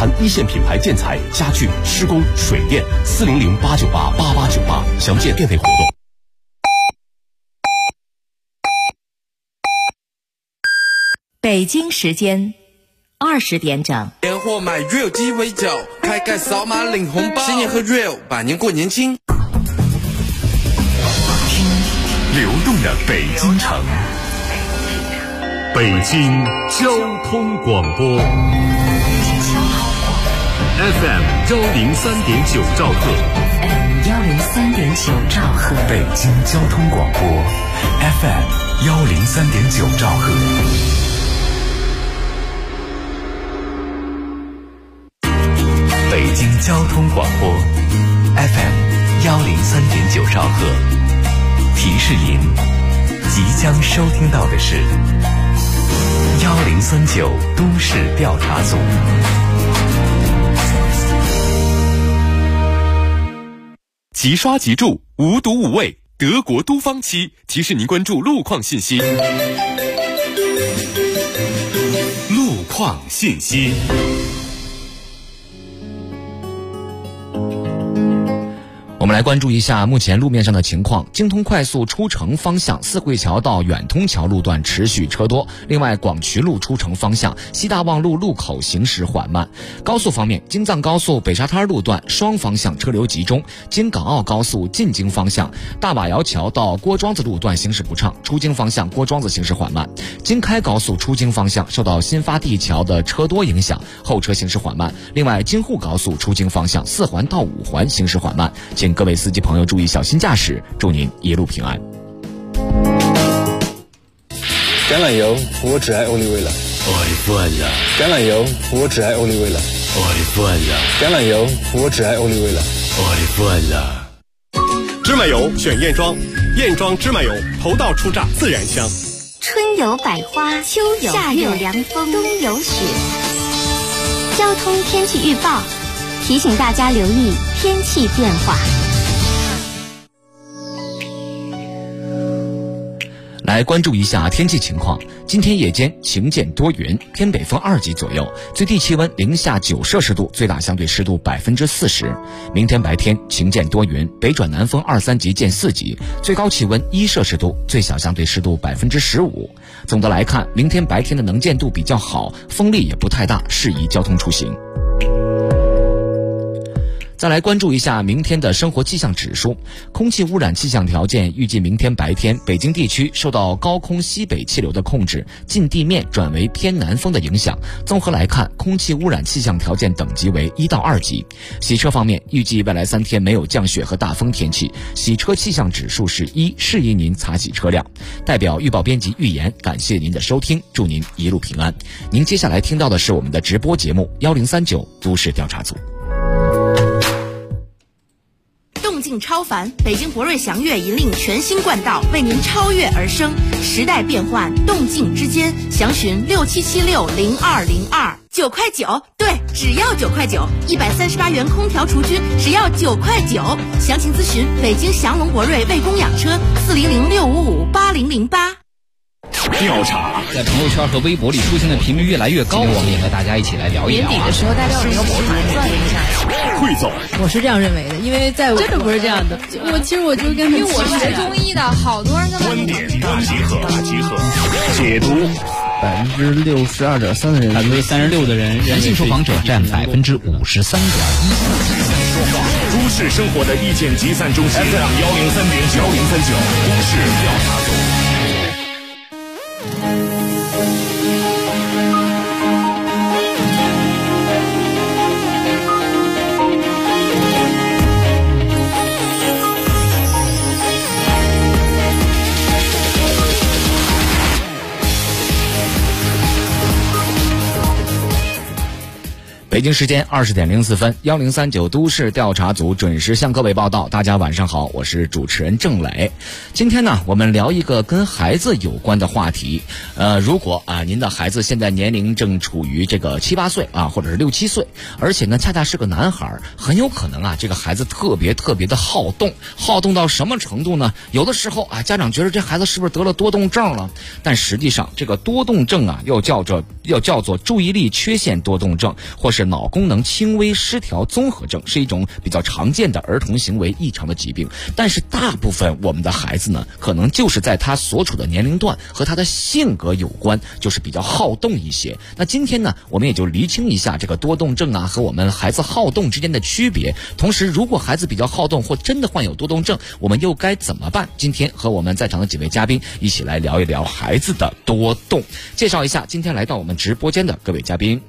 含一线品牌建材、家具、施工、水电，400-898-8898，详见电费活动。 北京时间20点整。 年货买 Real 鸡尾酒，开盖扫码领红包，新年和 Real 百年过年轻。 听流动的北京城，北京交通广播 FM 103.9兆赫 103.9兆赫， 北京交通广播 FM 103.9兆赫。北京交通广播 FM 103.9兆赫，提示您即将收听到的是1039都市调查组。 即刷即住，无毒无味，德国都方漆提示您关注路况信息。路况信息。 我们来关注一下目前路面上的情况。京通快速出城方向四惠桥到远通桥路段持续车多，另外广渠路出城方向西大望路路口行驶缓慢。高速方面，京藏高速北沙滩路段双方向车流集中，京港澳高速进京方向大瓦窑桥到郭庄子路段行驶不畅，出京方向郭庄子行驶缓慢。京开高速出京方向受到新发地桥的车多影响，后车行驶缓慢。另外，京沪高速出京方向4环到5环行驶缓慢，请各位司机朋友注意小心驾驶，祝您一路平安。 橄榄油，我只爱欧丽薇了。橄榄油，我只爱欧丽薇了。橄榄油，我只爱欧丽薇了。 芝麻油选燕庄，燕庄芝麻油头道出榨，自然香。 春有百花，秋有夏有凉风，冬有雪。交通天气预报提醒大家留意天气变化。 来关注一下天气情况。今天夜间晴间多云，偏北风2级左右，最低气温零下9摄氏度，最大相对湿度40%。明天白天晴间多云，北转南风2、3级见4级，最高气温1摄氏度，最小相对湿度15%。总的来看，明天白天的能见度比较好，风力也不太大，适宜交通出行。再来关注一下明天的生活气象指数。空气污染气象条件预计明天白天北京地区受到高空西北气流的控制，近地面转为偏南风的影响。综合来看，空气污染气象条件等级为1到2级。洗车方面，预计未来3天没有降雪和大风天气，洗车气象指数是1，适宜您擦洗车辆。代表预报编辑预言，感谢您的收听，祝您一路平安。您接下来听到的是我们的直播节目1039都市调查组。 动静超凡，北京博瑞祥越引领全新冠道，为您超越而生。时代变幻，动静之间，详询67760202，9块9，对，只要9块9，138元空调除菌，只要9块9。详情咨询北京祥龙博瑞卫工养车，400655808。 调查在朋友圈和微博里出现的频率越来越高，我们也和大家一起来聊一聊。 年底的时候，大家有一个博主算一下， 汇总。 我是这样认为的，因为在真的不是这样的。我就跟因为我是学中医的，好多人跟观点大集合，解读。 62.3%的人 ，36%的人，男性受访者占53.1%。 都市生活的意见集散中心 FM 103.9都市调查组。 北京时间20点04分，1039都市调查组准时向各位报道。大家晚上好，我是主持人郑磊。今天呢，我们聊一个跟孩子有关的话题。如果您的孩子现在年龄正处于这个7、8岁或者是6、7岁，而且呢恰恰是个男孩，很有可能这个孩子特别的好动到什么程度呢？有的时候家长觉得这孩子是不是得了多动症了？但实际上这个多动症又叫做注意力缺陷多动症，或是是脑功能轻微失调综合症，是一种比较常见的儿童行为异常的疾病。但是大部分我们的孩子呢，可能就是在他所处的年龄段和他的性格有关，就是比较好动一些。那今天呢，我们也就厘清一下这个多动症啊和我们孩子好动之间的区别。同时，如果孩子比较好动或真的患有多动症，我们又该怎么办？今天和我们在场的几位嘉宾一起来聊一聊孩子的多动。介绍一下今天来到我们直播间的各位嘉宾。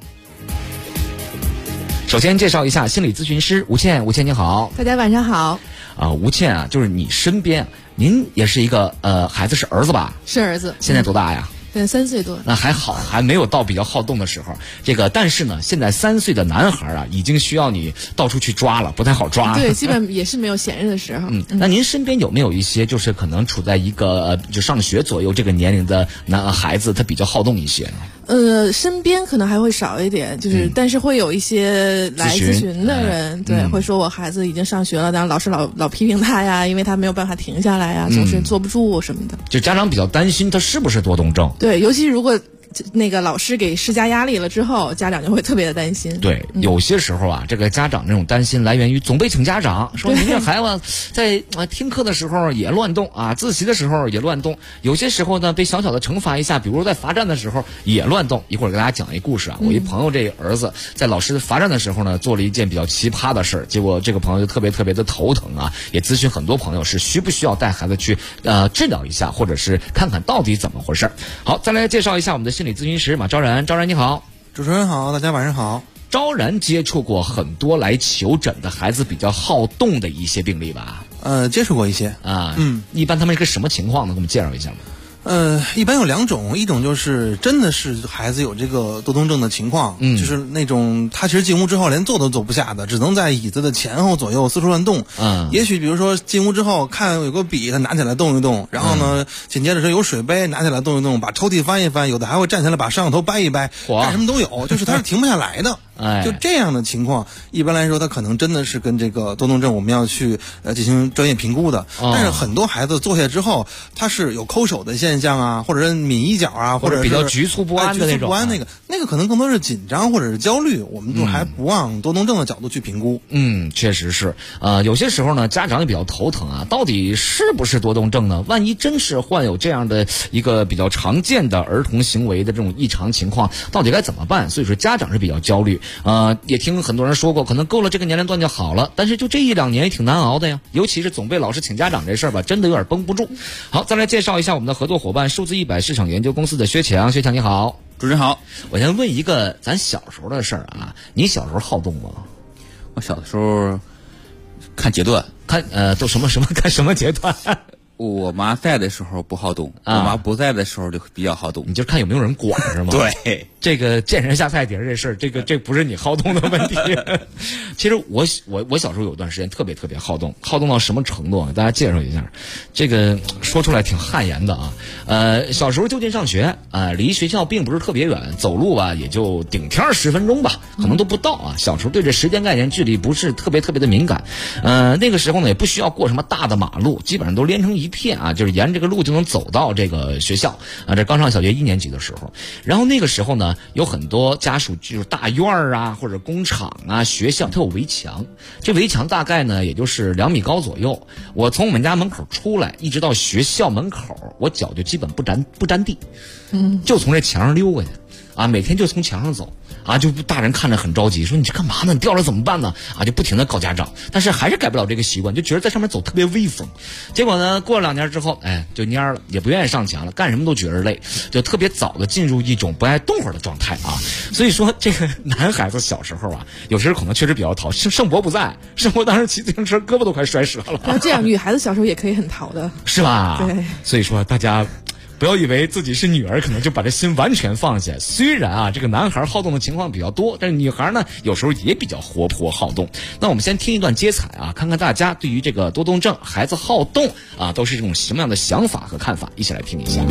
首先介绍一下心理咨询师吴倩，吴倩你好。 大家晚上好。 吴倩啊，就是你身边，您也是一个孩子是儿子吧？ 是儿子。 现在多大呀 ？3岁多。 那还好，还没有到比较好动的时候。但是呢，现在3岁的男孩啊，已经需要你到处去抓了，不太好抓。 对，基本也是没有闲着的时候。 那您身边有没有一些就是可能处在一个就上学左右这个年龄的孩子，他比较好动一些呢？ 身边可能还会少一点，但是会有一些来咨询的人，对，会说我孩子已经上学了，但是老师老批评他呀，因为他没有办法停下来呀，总是坐不住什么的。 就家长比较担心他是不是多动症。 对，尤其如果那个老师给施加压力了之后，家长就会特别的担心。 对，有些时候啊，这个家长这种担心来源于总被请家长，说您这孩子在听课的时候也乱动啊，自习的时候也乱动，有些时候呢被小小的惩罚一下，比如在罚站的时候也乱动。一会儿给大家讲一故事啊，我一朋友这儿子在老师罚站的时候呢，做了一件比较奇葩的事，结果这个朋友就特别的头疼啊，也咨询很多朋友是需不需要带孩子去治疗一下，或者是看看到底怎么回事。好，再来介绍一下我们的心理咨询师马昭然。昭然你好。 主持人好，大家晚上好。 昭然接触过很多来求诊的孩子比较好动的一些病例吧？ 接触过一些啊。一般他们是个什么情况呢？给我们介绍一下吗？ 一般有2种，一种就是真的是孩子有这个多动症的情况，就是那种他其实进屋之后连坐都坐不下的，只能在椅子的前后左右四处乱动。也许比如说进屋之后看有个笔，他拿起来动一动，然后呢，紧接着是有水杯拿起来动一动，把抽屉翻一翻，有的还会站起来把摄像头掰一掰，干什么都有，就是他是停不下来的。就这样的情况，一般来说他可能真的是跟这个多动症我们要去进行专业评估的。但是很多孩子坐下之后，他是有抠手的现象啊，或者是抿衣角啊，或者是比较局促不安的那种。 那个可能更多是紧张或者是焦虑，我们就还不往多动症的角度去评估。 确实是。有些时候呢，家长也比较头疼啊，到底是不是多动症呢？万一真是患有这样的一个比较常见的儿童行为的这种异常情况，到底该怎么办？所以说家长是比较焦虑。也听很多人说过，可能够了这个年龄段就好了，但是就这1-2年也挺难熬的呀，尤其是总被老师请家长这事儿吧，真的有点绷不住。好，再来介绍一下我们的合作伙伴数字100市场研究公司的薛强。薛强你好。 主持人好。 我先问一个咱小时候的事儿啊，你小时候好动吗？ 我小的时候看阶段， 都什么看什么阶段？ 我妈在的时候不好动，我妈不在的时候就比较好动。 你就看有没有人管是吗？ 对， 这个见人下菜碟这事儿，这不是你好动的问题。其实我小时候有段时间特别好动，好动到什么程度啊？大家介绍一下，这个说出来挺汗颜的啊。小时候就近上学离学校并不是特别远，走路吧也就顶天10分钟吧，可能都不到啊。小时候对这时间概念距离不是特别的敏感。那个时候呢也不需要过什么大的马路，基本上都连成一片啊，就是沿这个路就能走到这个学校啊。这刚上小学1年级的时候，然后那个时候呢，有很多家属就是大院啊，或者工厂啊、学校，它有围墙。这围墙大概呢，也就是2米高左右。我从我们家门口出来，一直到学校门口，我脚就基本不沾地，就从这墙上溜过去啊。每天就从墙上走啊，就大人看着很着急，说你这干嘛呢？你掉了怎么办呢？啊，就不停的告家长，但是还是改不了这个习惯，就觉得在上面走特别威风。结果呢，过了2年之后，就蔫了，也不愿意上墙了，干什么都觉得累，就特别早的进入一种不爱动会儿的状态啊。所以说，这个男孩子小时候啊，有时候可能确实比较淘。盛博不在，盛博当时骑自行车胳膊都快摔折了。 那这样，女孩子小时候也可以很淘的， 是吧？ 对。 所以说，大家不要以为自己是女儿，可能就把这心完全放下。虽然啊，这个男孩好动的情况比较多，但是女孩呢，有时候也比较活泼好动。那我们先听一段接彩啊，看看大家对于这个多动症、孩子好动啊，都是这种什么样的想法和看法，一起来听一下。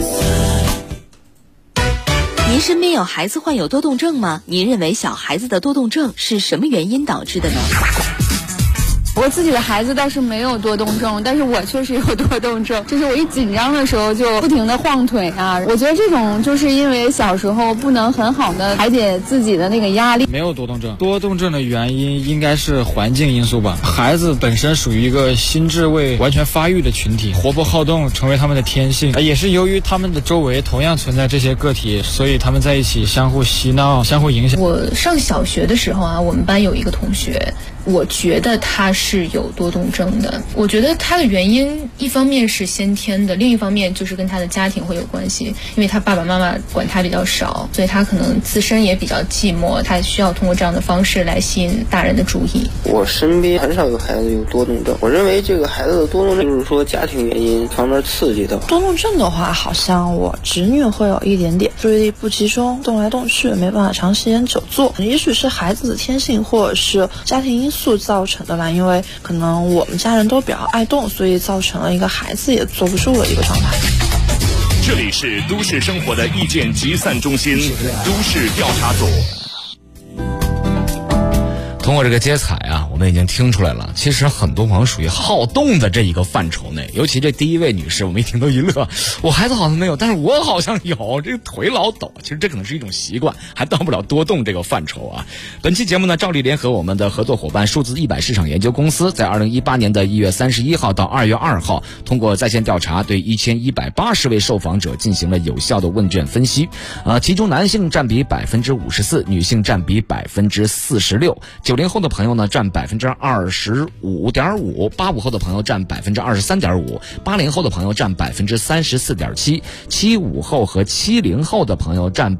您身边有孩子患有多动症吗？您认为小孩子的多动症是什么原因导致的呢？ 我自己的孩子倒是没有多动症，但是我确实有多动症，就是我一紧张的时候就不停的晃腿啊。我觉得这种就是因为小时候不能很好的排解自己的那个压力。 没有多动症，多动症的原因应该是环境因素吧。孩子本身属于一个心智未完全发育的群体，活泼好动成为他们的天性，也是由于他们的周围同样存在这些个体，所以他们在一起相互洗脑，相互影响。 我上小学的时候啊，我们班有一个同学，我觉得他是有多动症的。我觉得他的原因一方面是先天的，另一方面就是跟他的家庭会有关系，因为他爸爸妈妈管他比较少，所以他可能自身也比较寂寞，他需要通过这样的方式来吸引大人的注意。 我身边很少有孩子有多动症，我认为这个孩子的多动症就是说家庭原因方面刺激的。 多动症的话，好像我侄女会有一点点，注意力不集中，动来动去，没办法长时间久坐，也许是孩子的天性或者是家庭因素造成的吧，因为可能我们家人都比较爱动，所以造成了一个孩子也坐不住的一个状态。 这里是都市生活的意见集散中心，都市调查组。 通过这个接彩啊，我们已经听出来了，其实很多朋友属于好动的这一个范畴内，尤其这第一位女士，我们一听都一乐，我孩子好像没有，但是我好像有，这个腿老抖，其实这可能是一种习惯，还到不了多动这个范畴啊。本期节目呢，照例联合我们的合作伙伴数字100市场研究公司，在2018年的1月31号到2月2号，通过在线调查对1180位受访者进行了有效的问卷分析，其中男性占比54%，女性占比46%，90后的朋友呢占25.5%，85后的朋友占23.5%，80后的朋友占34.7%，75后和70后的朋友占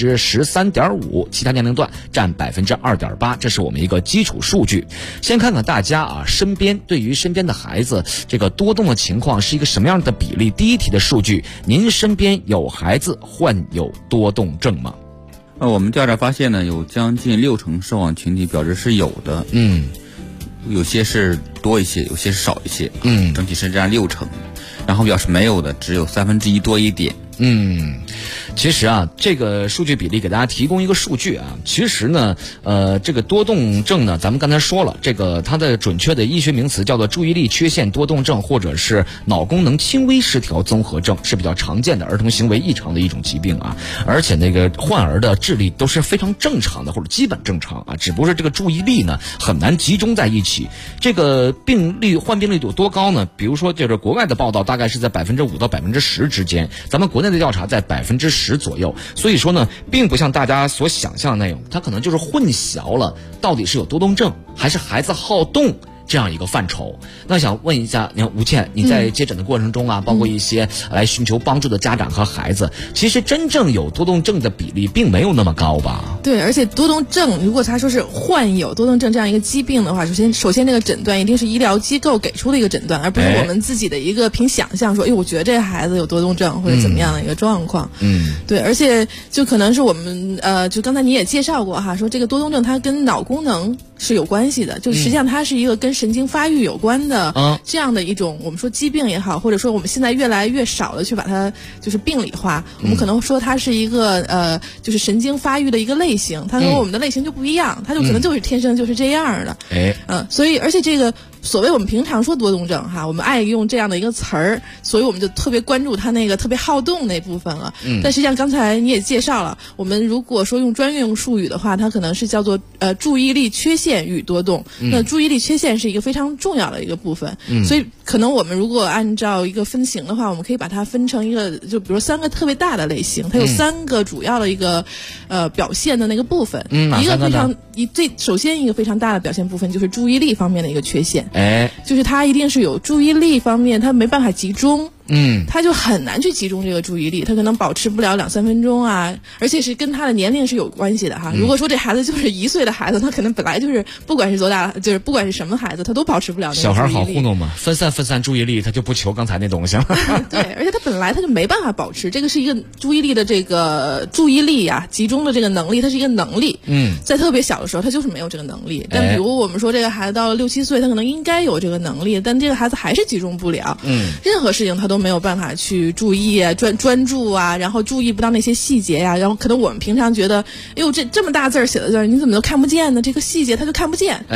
13.5%，其他年龄段占2.8%，这是我们一个基础数据。先看看大家啊，对于身边的孩子这个多动的情况是一个什么样的比例。第一题的数据，您身边有孩子患有多动症吗？ 我们调查发现呢，有将近60%受访群体表示是有的，有些是多一些，有些是少一些，整体是占60%，然后表示没有的只有1/3多一点。 其实啊，这个数据比例给大家提供一个数据啊，其实呢，这个多动症呢，咱们刚才说了，这个它的准确的医学名词叫做注意力缺陷多动症，或者是脑功能轻微失调综合症，是比较常见的儿童行为异常的一种疾病啊。而且那个患儿的智力都是非常正常的，或者基本正常啊，只不过是这个注意力呢很难集中在一起。这个患病率有多高呢？比如说就是国外的报道大概是在5%到10%之间，咱们国内的调查在10%左右，所以说呢，并不像大家所想象的那种，它可能就是混淆了到底是有多动症还是孩子好动这样一个范畴。那想问一下，你看吴倩，你在接诊的过程中啊，包括一些来寻求帮助的家长和孩子，其实真正有多动症的比例并没有那么高吧？ 对，而且多动症如果他说是患有多动症这样一个疾病的话，首先这个诊断一定是医疗机构给出的一个诊断，而不是我们自己的一个凭想象说，我觉得这孩子有多动症或者怎么样的一个状况。对，而且就可能是我们就刚才你也介绍过哈，说这个多动症它跟脑功能是有关系的，就实际上它是一个跟神经发育有关的这样的一种我们说疾病也好，或者说我们现在越来越少的去把它就是病理化，我们可能说它是一个就是神经发育的一个类型，它和我们的类型就不一样，它就可能就是天生就是这样的。所以而且这个所谓我们平常说多动症哈，我们爱用这样的一个词儿，所以我们就特别关注它那个特别好动那部分了。但实际上刚才你也介绍了，我们如果说用专用术语的话，它可能是叫做注意力缺陷与多动。那注意力缺陷是一个非常重要的一个部分，所以可能我们如果按照一个分型的话，我们可以把它分成一个，就比如3个特别大的类型，它有3个主要的一个表现的那个部分。一个首先一个非常大的表现部分就是注意力方面的一个缺陷。就是他一定是有注意力方面，他没办法集中。他就很难去集中这个注意力，他可能保持不了2-3分钟啊，而且是跟他的年龄是有关系的哈。如果说这孩子就是1岁的孩子，他可能本来就是不管是多大，就是不管是什么孩子，他都保持不了那个注意力。小孩好糊弄嘛，分散注意力，他就不求刚才那东西了。 对，而且他本来他就没办法保持，这个是一个注意力的这个注意力啊集中的这个能力，它是一个能力。在特别小的时候，他就是没有这个能力。但比如我们说这个孩子到了6-7岁，他可能应该有这个能力，但这个孩子还是集中不了。任何事情他都没有办法去注意啊，专注啊，然后注意不到那些细节呀，然后可能我们平常觉得，哎呦这么大字儿写的字儿，你怎么都看不见呢？这个细节他就看不见。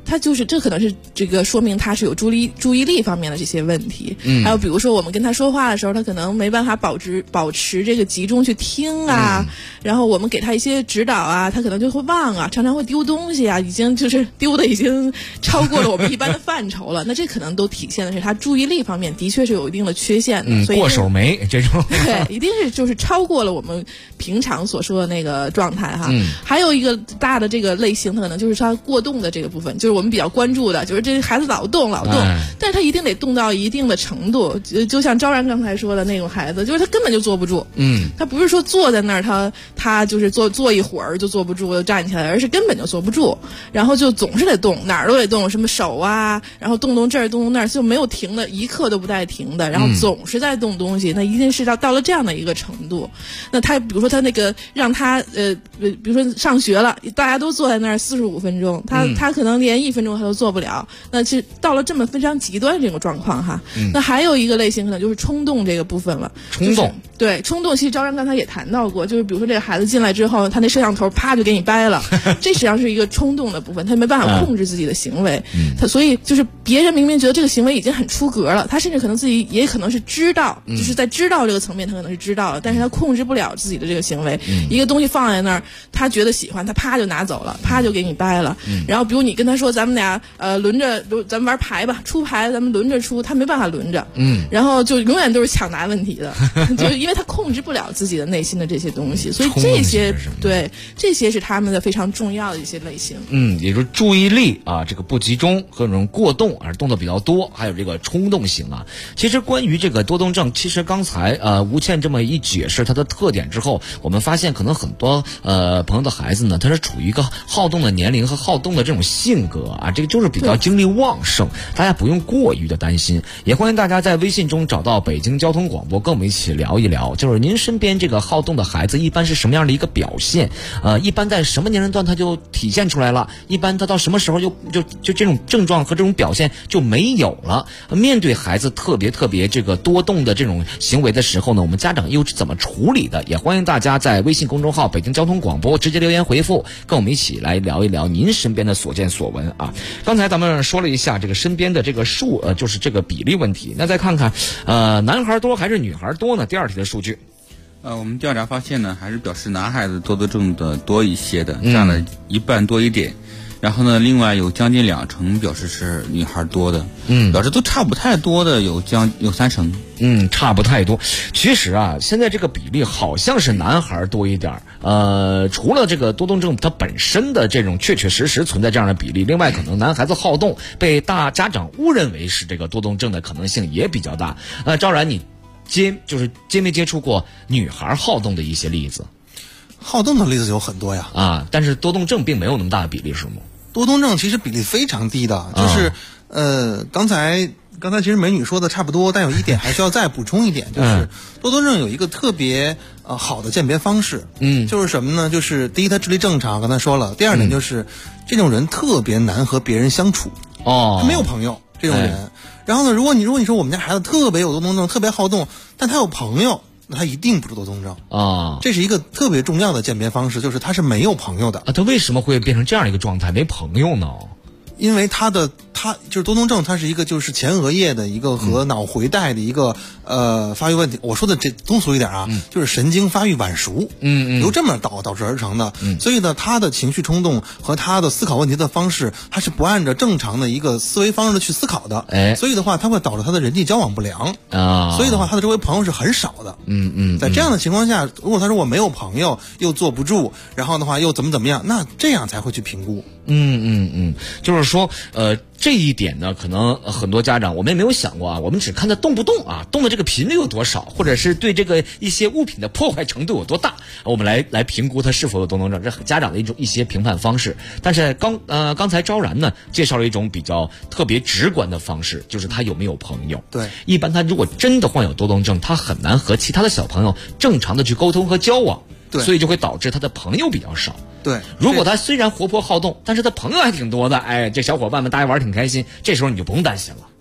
他就是这可能是这个说明他是有注意力方面的这些问题。还有比如说我们跟他说话的时候，他可能没办法保持这个集中去听啊，然后我们给他一些指导啊，他可能就会忘啊，常常会丢东西啊，已经就是丢的已经超过了我们一般的范畴了。那这可能都体现的是他注意力方面的确是有一定的缺陷的。所以过手没这种对，一定是就是超过了我们平常所说的那个状态哈。还有一个大的这个类型，可能就是他过动的这个部分，就是我们比较关注的，就是这孩子老动，但是他一定得动到一定的程度，就像昭然刚才说的那种孩子，就是他根本就坐不住。他不是说坐在那儿，他就是坐一会儿就坐不住就站起来，而是根本就坐不住，然后就总是得动，哪儿都得动，什么手啊，然后动这儿动那儿，就没有停的，一刻都不带停的，然后总是在动东西，那一定是到了这样的一个程度。那他比如说他那个让他比如说上学了，大家都坐在那儿45分钟，他可能连1分钟他都做不了。那其实到了这么非常极端这种状况哈。那还有一个类型可能就是冲动这个部分了。冲动，对，冲动其实昭然刚才也谈到过，就是比如说这个孩子进来之后，他那摄像头啪就给你掰了，这实际上是一个冲动的部分，他没办法控制自己的行为。他所以就是别人明明觉得这个行为已经很出格了，他甚至可能自己也可能是知道，就是在知道这个层面他可能是知道了，但是他控制不了自己的这个行为。一个东西放在那儿，他觉得喜欢，他啪就拿走了，啪就给你掰了。然后比如你跟他说咱们俩轮着，咱们玩牌吧，出牌咱们轮着出，他没办法轮着。然后就永远都是抢答问题的，就是因为他控制不了自己的内心的这些东西，所以这些对这些是他们的非常重要的一些类型。 也就是注意力啊，这个不集中和这种过动而动作比较多，还有这个冲动型啊。其实关于这个多动症，其实刚才吴倩这么一解释它的特点之后，我们发现可能很多朋友的孩子呢，他是处于一个好动的年龄和好动的这种性格啊，这个就是比较精力旺盛，大家不用过于的担心。也欢迎大家在微信中找到北京交通广播，跟我们一起聊一聊，就是您身边这个好动的孩子一般是什么样的一个表现？一般在什么年龄段他就体现出来了？一般他到什么时候就这种症状和这种表现就没有了？面对孩子特别这个多动的这种行为的时候呢，我们家长又是怎么处理的？也欢迎大家在微信公众号北京交通广播直接留言回复，跟我们一起来聊一聊您身边的所见所闻啊。刚才咱们说了一下这个身边的这个就是这个比例问题，那再看看男孩多还是女孩多呢？第二题的数据。 我们调查发现呢，还是表示男孩子多动症的多一些的，占了一半多一点。然后呢，另外有将近20%表示是女孩多的，表示都差不太多的有30%， 差不太多。其实啊，现在这个比例好像是男孩多一点。除了这个多动症它本身的这种确实存在这样的比例，另外可能男孩子好动被大家长误认为是这个多动症的可能性也比较大。昭然，你接没接触过女孩好动的一些例子？ 好动的例子有很多呀， 但是多动症并没有那么大的比例，是吗？ 多动症其实比例非常低的，就是刚才其实美女说的差不多，但有一点还需要再补充一点，就是多动症有一个特别好的鉴别方式，就是什么呢？就是第一，他智力正常，刚才说了；第二点就是这种人特别难和别人相处，他没有朋友这种人。然后呢，如果你说我们家孩子特别有多动症，特别好动，但他有朋友，那他一定不是多动症啊。这是一个特别重要的鉴别方式，就是他是没有朋友的他为什么会变成这样一个状态，没朋友呢？ 因为他就是多动症，它是一个就是前额叶的一个和脑回带的一个发育问题。我说的这通俗一点啊，就是神经发育晚熟，由这么导致而成的。所以呢，他的情绪冲动和他的思考问题的方式，他是不按照正常的一个思维方式去思考的。所以的话，他会导致他的人际交往不良啊。所以的话，他的周围朋友是很少的。在这样的情况下，如果他说我没有朋友，又坐不住，然后的话又怎么样，那这样才会去评估。 就是说这一点呢，可能很多家长我们也没有想过啊，我们只看他动不动啊，动的这个频率有多少，或者是对这个一些物品的破坏程度有多大，我们来评估他是否有多动症，这是家长的一些评判方式。但是刚才昭然呢介绍了一种比较特别直观的方式，就是他有没有朋友。 对， 一般他如果真的患有多动症，他很难和其他的小朋友正常的去沟通和交往。 对， 所以就会导致他的朋友比较少。 对， 如果他虽然活泼好动，但是他朋友还挺多的，这小伙伴们大家玩挺开心，这时候你就不用担心了。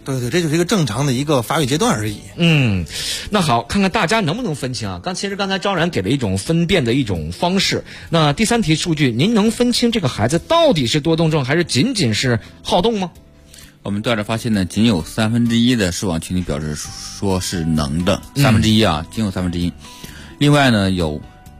对对，这就是一个正常的一个发育阶段而已。 那好，看看大家能不能分清啊？其实刚才昭然给了一种分辨的一种方式。那第3题数据，您能分清这个孩子到底是多动症还是仅仅是好动吗？ 我们调查发现呢，仅有1/3的受访群体表示说是能的，1/3啊，仅有1/3。另外呢，有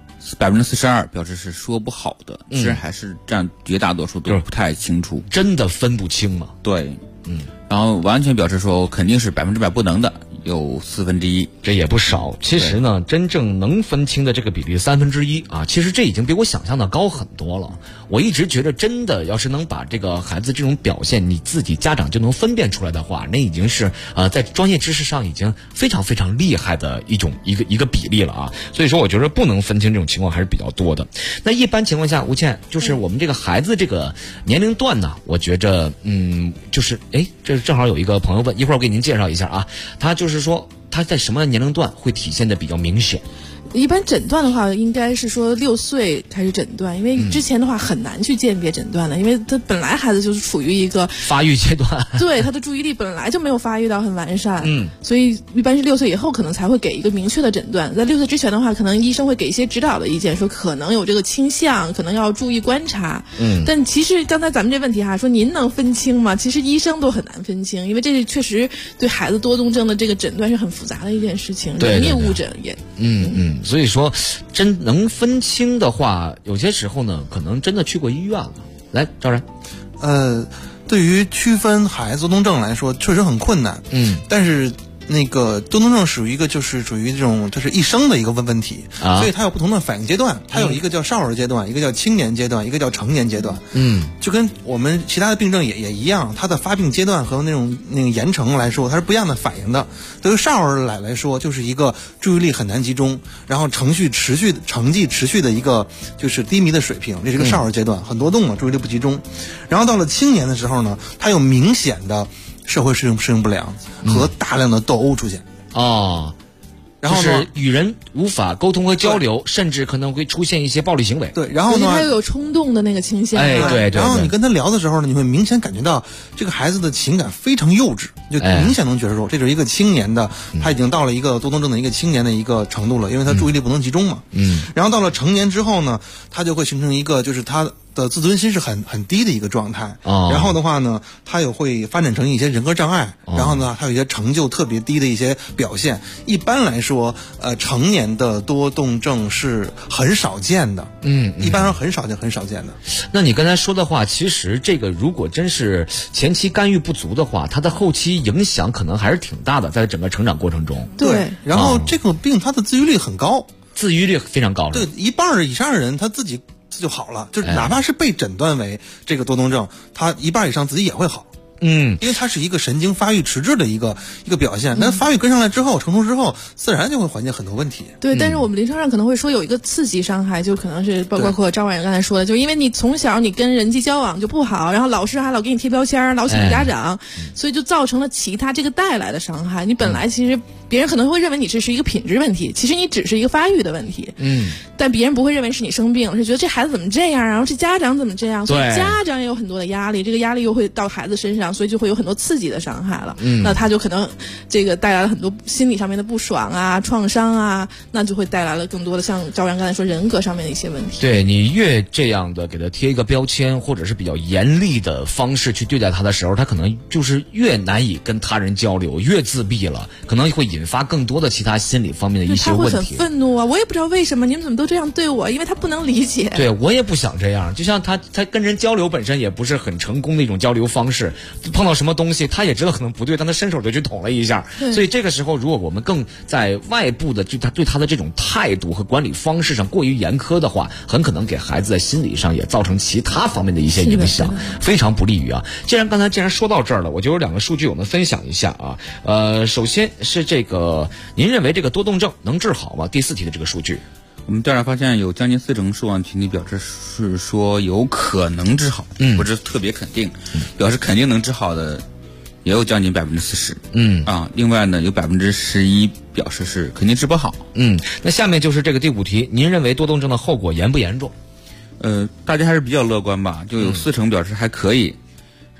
42%表示是说不好的，其实还是占绝大多数都不太清楚， 真的分不清吗？ 对，然后完全表示说肯定是100%不能的，有1/4， 这也不少。其实呢，真正能分清的这个比例1/3啊，其实这已经比我想象的高很多了。我一直觉得，真的要是能把这个孩子这种表现，你自己家长就能分辨出来的话，那已经是在专业知识上已经非常非常厉害的一个比例了啊。所以说，我觉得不能分清这种情况还是比较多的。那一般情况下，吴倩，就是我们这个孩子这个年龄段呢，我觉着就是这正好有一个朋友问，一会儿我给您介绍一下啊。他就是说他在什么年龄段会体现的比较明显？ 一般诊断的话，应该是说6岁开始诊断，因为之前的话很难去鉴别诊断的，因为他本来孩子就是处于一个发育阶段， 对，他的注意力本来就没有发育到很完善，所以一般是6岁以后可能才会给一个明确的诊断。在6岁之前的话，可能医生会给一些指导的意见，说可能有这个倾向，可能要注意观察。但其实刚才咱们这问题说您能分清吗？其实医生都很难分清，因为这确实对孩子多动症的这个诊断是很复杂的一件事情，人也误诊也。 所以说，真能分清的话，有些时候呢，可能真的去过医院了。来，赵然， 对于区分孩子多动症来说，确实很困难。但是那个多动症属于一个就是属于这种就是一生的一个问题，所以它有不同的反应阶段，它有一个叫少儿阶段，一个叫青年阶段，一个叫成年阶段。就跟我们其他的病症也一样，它的发病阶段和那个延程来说，它是不一样的反应的。对于少儿来说，就是一个注意力很难集中，然后成绩持续的一个就是低迷的水平，这是一个少儿阶段，很多动了，注意力不集中。然后到了青年的时候呢，它有明显的社会适应不良和大量的斗殴出现然后就是与人无法沟通和交流，甚至可能会出现一些暴力行为。 对，然后呢， 他又有冲动的那个倾向。 对。 然后你跟他聊的时候呢，你会明显感觉到这个孩子的情感非常幼稚，就明显能觉得说，这是一个青年的，他已经到了一个多动症的一个青年的一个程度了，因为他注意力不能集中嘛。然后到了成年之后呢，他就会形成一个就是他的自尊心是很低的一个状态，然后的话呢，他也会发展成一些人格障碍，然后呢，还有一些成就特别低的一些表现。一般来说，成年的多动症是很少见的，一般上很少见的。 那你刚才说的话，其实这个如果真是前期干预不足的话，它的后期影响可能还是挺大的，在整个成长过程中。 对，然后这个病它的自愈率很高， 自愈率非常高。 对，1半以上的人他自己就好了，就是哪怕是被诊断为这个多动症，他1半以上自己也会好。因为它是一个神经发育迟滞的一个表现，那发育跟上来之后，成熟之后，自然就会缓解很多问题。 对，但是我们临床上可能会说有一个刺激伤害，就可能是包括赵婉刚才说的，就因为你从小你跟人际交往就不好，然后老师还老给你贴标签，老请家长，所以就造成了其他这个带来的伤害。你本来其实别人可能会认为你这是一个品质问题，其实你只是一个发育的问题。但别人不会认为是你生病，是觉得这孩子怎么这样，然后这家长怎么这样，所以家长也有很多的压力，这个压力又会到孩子身上，所以就会有很多刺激的伤害了。那他就可能这个带来了很多心理上面的不爽啊、创伤啊，那就会带来了更多的像赵然刚才说人格上面的一些问题。 对，你越这样的给他贴一个标签，或者是比较严厉的方式去对待他的时候，他可能就是越难以跟他人交流，越自闭了，可能会引发更多的其他心理方面的一些问题。 他会很愤怒啊，我也不知道为什么你们怎么都这样对我，因为他不能理解。 对，我也不想这样，就像他跟人交流本身也不是很成功的一种交流方式，碰到什么东西他也知道可能不对，但他伸手就去捅了一下。所以这个时候如果我们更在外部的对他的这种态度和管理方式上过于严苛的话，很可能给孩子在心理上也造成其他方面的一些影响，非常不利于啊。刚才说到这儿了，我就有2个数据我们分享一下啊。首先是这个，您认为这个多动症能治好吗？第4题的这个数据。 我们调查发现，有将近40%受访群体表示是说有可能治好，不是特别肯定，表示肯定能治好的也有将近40%。另外呢，有11%表示是肯定治不好。 那下面就是这个第5题，您认为多动症的后果严不严重？ 大家还是比较乐观吧，就有40%表示还可以，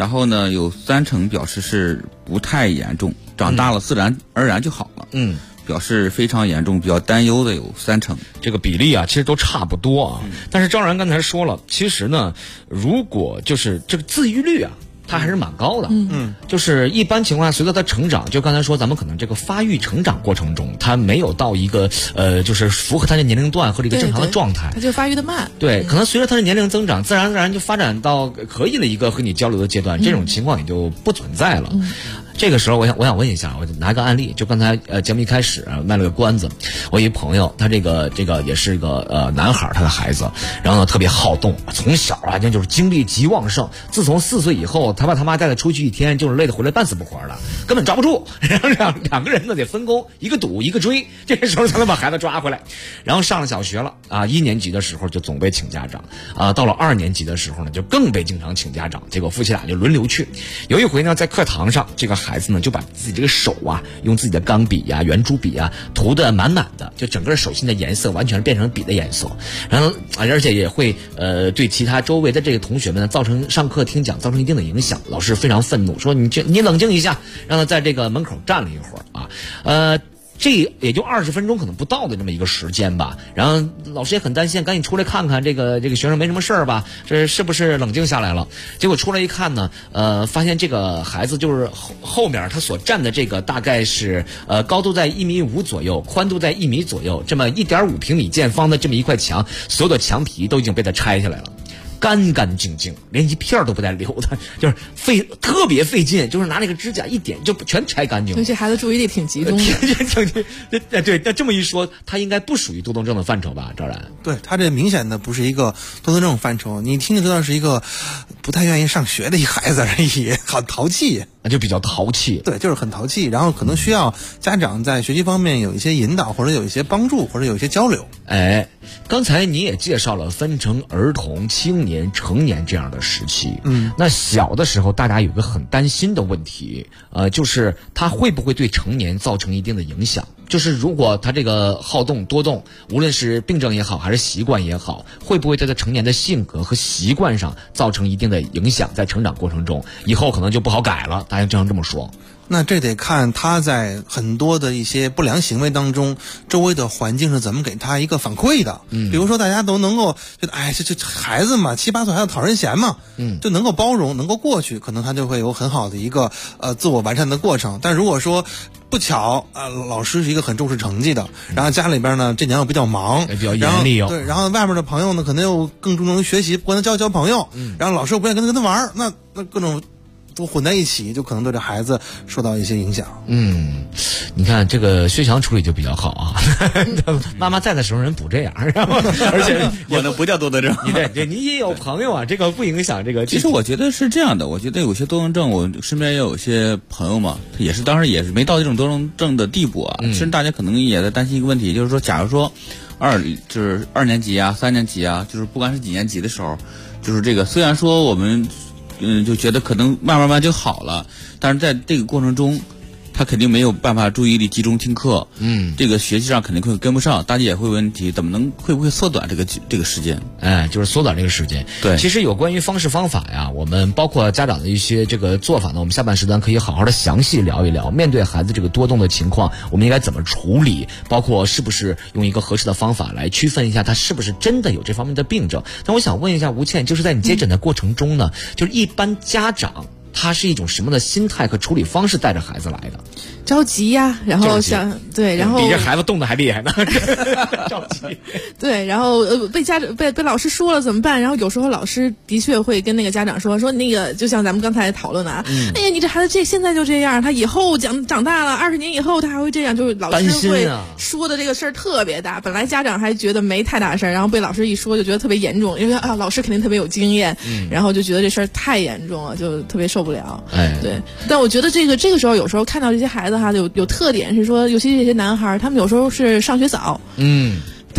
然后呢，有30%表示是不太严重，长大了自然而然就好了。表示非常严重、比较担忧的有30%， 这个比例啊，其实都差不多啊。但是张然刚才说了，其实呢，如果就是这个自愈率啊，它还是蛮高的。就是一般情况下，随着他成长，就刚才说，咱们可能这个发育成长过程中，他没有到一个就是符合他的年龄段和这个正常的状态， 他就发育的慢。 对，可能随着他的年龄增长，自然而然就发展到可以的一个和你交流的阶段，这种情况也就不存在了。这个时候我想问一下，我拿个案例，就刚才节目一开始卖了个关子，我一朋友，他这个也是个男孩，他的孩子，然后呢特别好动，从小啊就是精力极旺盛，自从4岁以后，他爸他妈带他出去一天，就是累得回来半死不活的，根本抓不住，然后两个人呢得分工，一个堵一个追，这个时候才能把孩子抓回来。然后上了小学了啊，1年级的时候就总被请家长啊，到了2年级的时候呢就更被经常请家长，结果夫妻俩就轮流去。有一回呢在课堂上，这个孩子呢就把自己这个手啊用自己的钢笔呀、圆珠笔啊涂得满满的，就整个手心的颜色完全变成笔的颜色，然后而且也会对其他周围的这个同学们呢造成上课听讲造成一定的影响。老师非常愤怒，说你冷静一下，让他在这个门口站了一会儿啊，这也就20分钟可能不到的这么一个时间吧，然后老师也很担心，赶紧出来看看这个学生没什么事儿吧，这是不是冷静下来了？结果出来一看呢，发现这个孩子就是后面他所站的这个大概是高度在1.5米左右，宽度在1米左右，这么1.5平米见方的这么一块墙，所有的墙皮都已经被他拆下来了。干干净净，连一片都不带留的，就是特别费劲，就是拿那个指甲一点就全拆干净了。 而且孩子注意力挺集中的。 对，那这么一说，他应该不属于多动症的范畴吧？赵然， 对他这明显的不是一个多动症范畴，你听就知道是一个不太愿意上学的一孩子而已，很淘气。 那就比较淘气， 对，就是很淘气，然后可能需要家长在学习方面有一些引导，或者有一些帮助，或者有一些交流。 刚才你也介绍了分成儿童、青年、成年这样的时期。那小的时候大家有个很担心的问题，就是他会不会对成年造成一定的影响？就是如果他这个好动多动，无论是病症也好还是习惯也好，会不会在他成年的性格和习惯上造成一定的影响，在成长过程中以后可能就不好改了，大家经常这么说。 那这得看他在很多的一些不良行为当中，周围的环境是怎么给他一个反馈的。比如说大家都能够觉得，这孩子嘛，7、8岁还要讨人嫌嘛，就能够包容，能够过去，可能他就会有很好的一个自我完善的过程。但如果说不巧老师是一个很重视成绩的，然后家里边呢这年又比较忙， 比较严厉对，然后外面的朋友呢可能又更注重于学习，不跟他交朋友，然后老师又不愿意跟他玩，那各种都混在一起，就可能对这孩子受到一些影响。 你看这个薛强处理就比较好啊，妈妈在的时候人不这样，然后而且我那不叫多动症。 你也有朋友啊，这个不影响这个。 其实我觉得是这样的，我觉得有些多动症，我身边也有些朋友嘛，也是当时也是没到这种多动症的地步啊。甚至大家可能也在担心一个问题，就是说，假如说就是2年级啊、3年级啊，就是不管是几年级的时候，就是这个虽然说我们就觉得可能慢慢就好了，但是在这个过程中他肯定没有办法注意力集中听课，这个学习上肯定会跟不上，大家也会有问题，会不会缩短这个时间？ 就是缩短这个时间。 对， 其实有关于方式方法呀，我们包括家长的一些这个做法呢，我们下半时段可以好好的详细聊一聊。面对孩子这个多动的情况，我们应该怎么处理？包括是不是用一个合适的方法来区分一下他是不是真的有这方面的病症？但我想问一下吴倩，就是在你接诊的过程中呢，就是一般家长他是一种什么的心态和处理方式带着孩子来的？ 着急呀，然后然后比这孩子动的还厉害呢，着急。 对，然后被老师说了怎么办？然后有时候老师的确会跟那个家长说那个，就像咱们刚才讨论的啊，哎呀，你这孩子现在就这样，他以后长大了20年以后他还会这样，就是老师会说的这个事儿特别大。本来家长还觉得没太大事儿，然后被老师一说就觉得特别严重，因为老师肯定特别有经验，然后就觉得这事儿太严重了，就特别受不了。对。但我觉得这个时候有时候看到这些孩子哈，有特点是说，尤其这些男孩，他们有时候是上学早，他就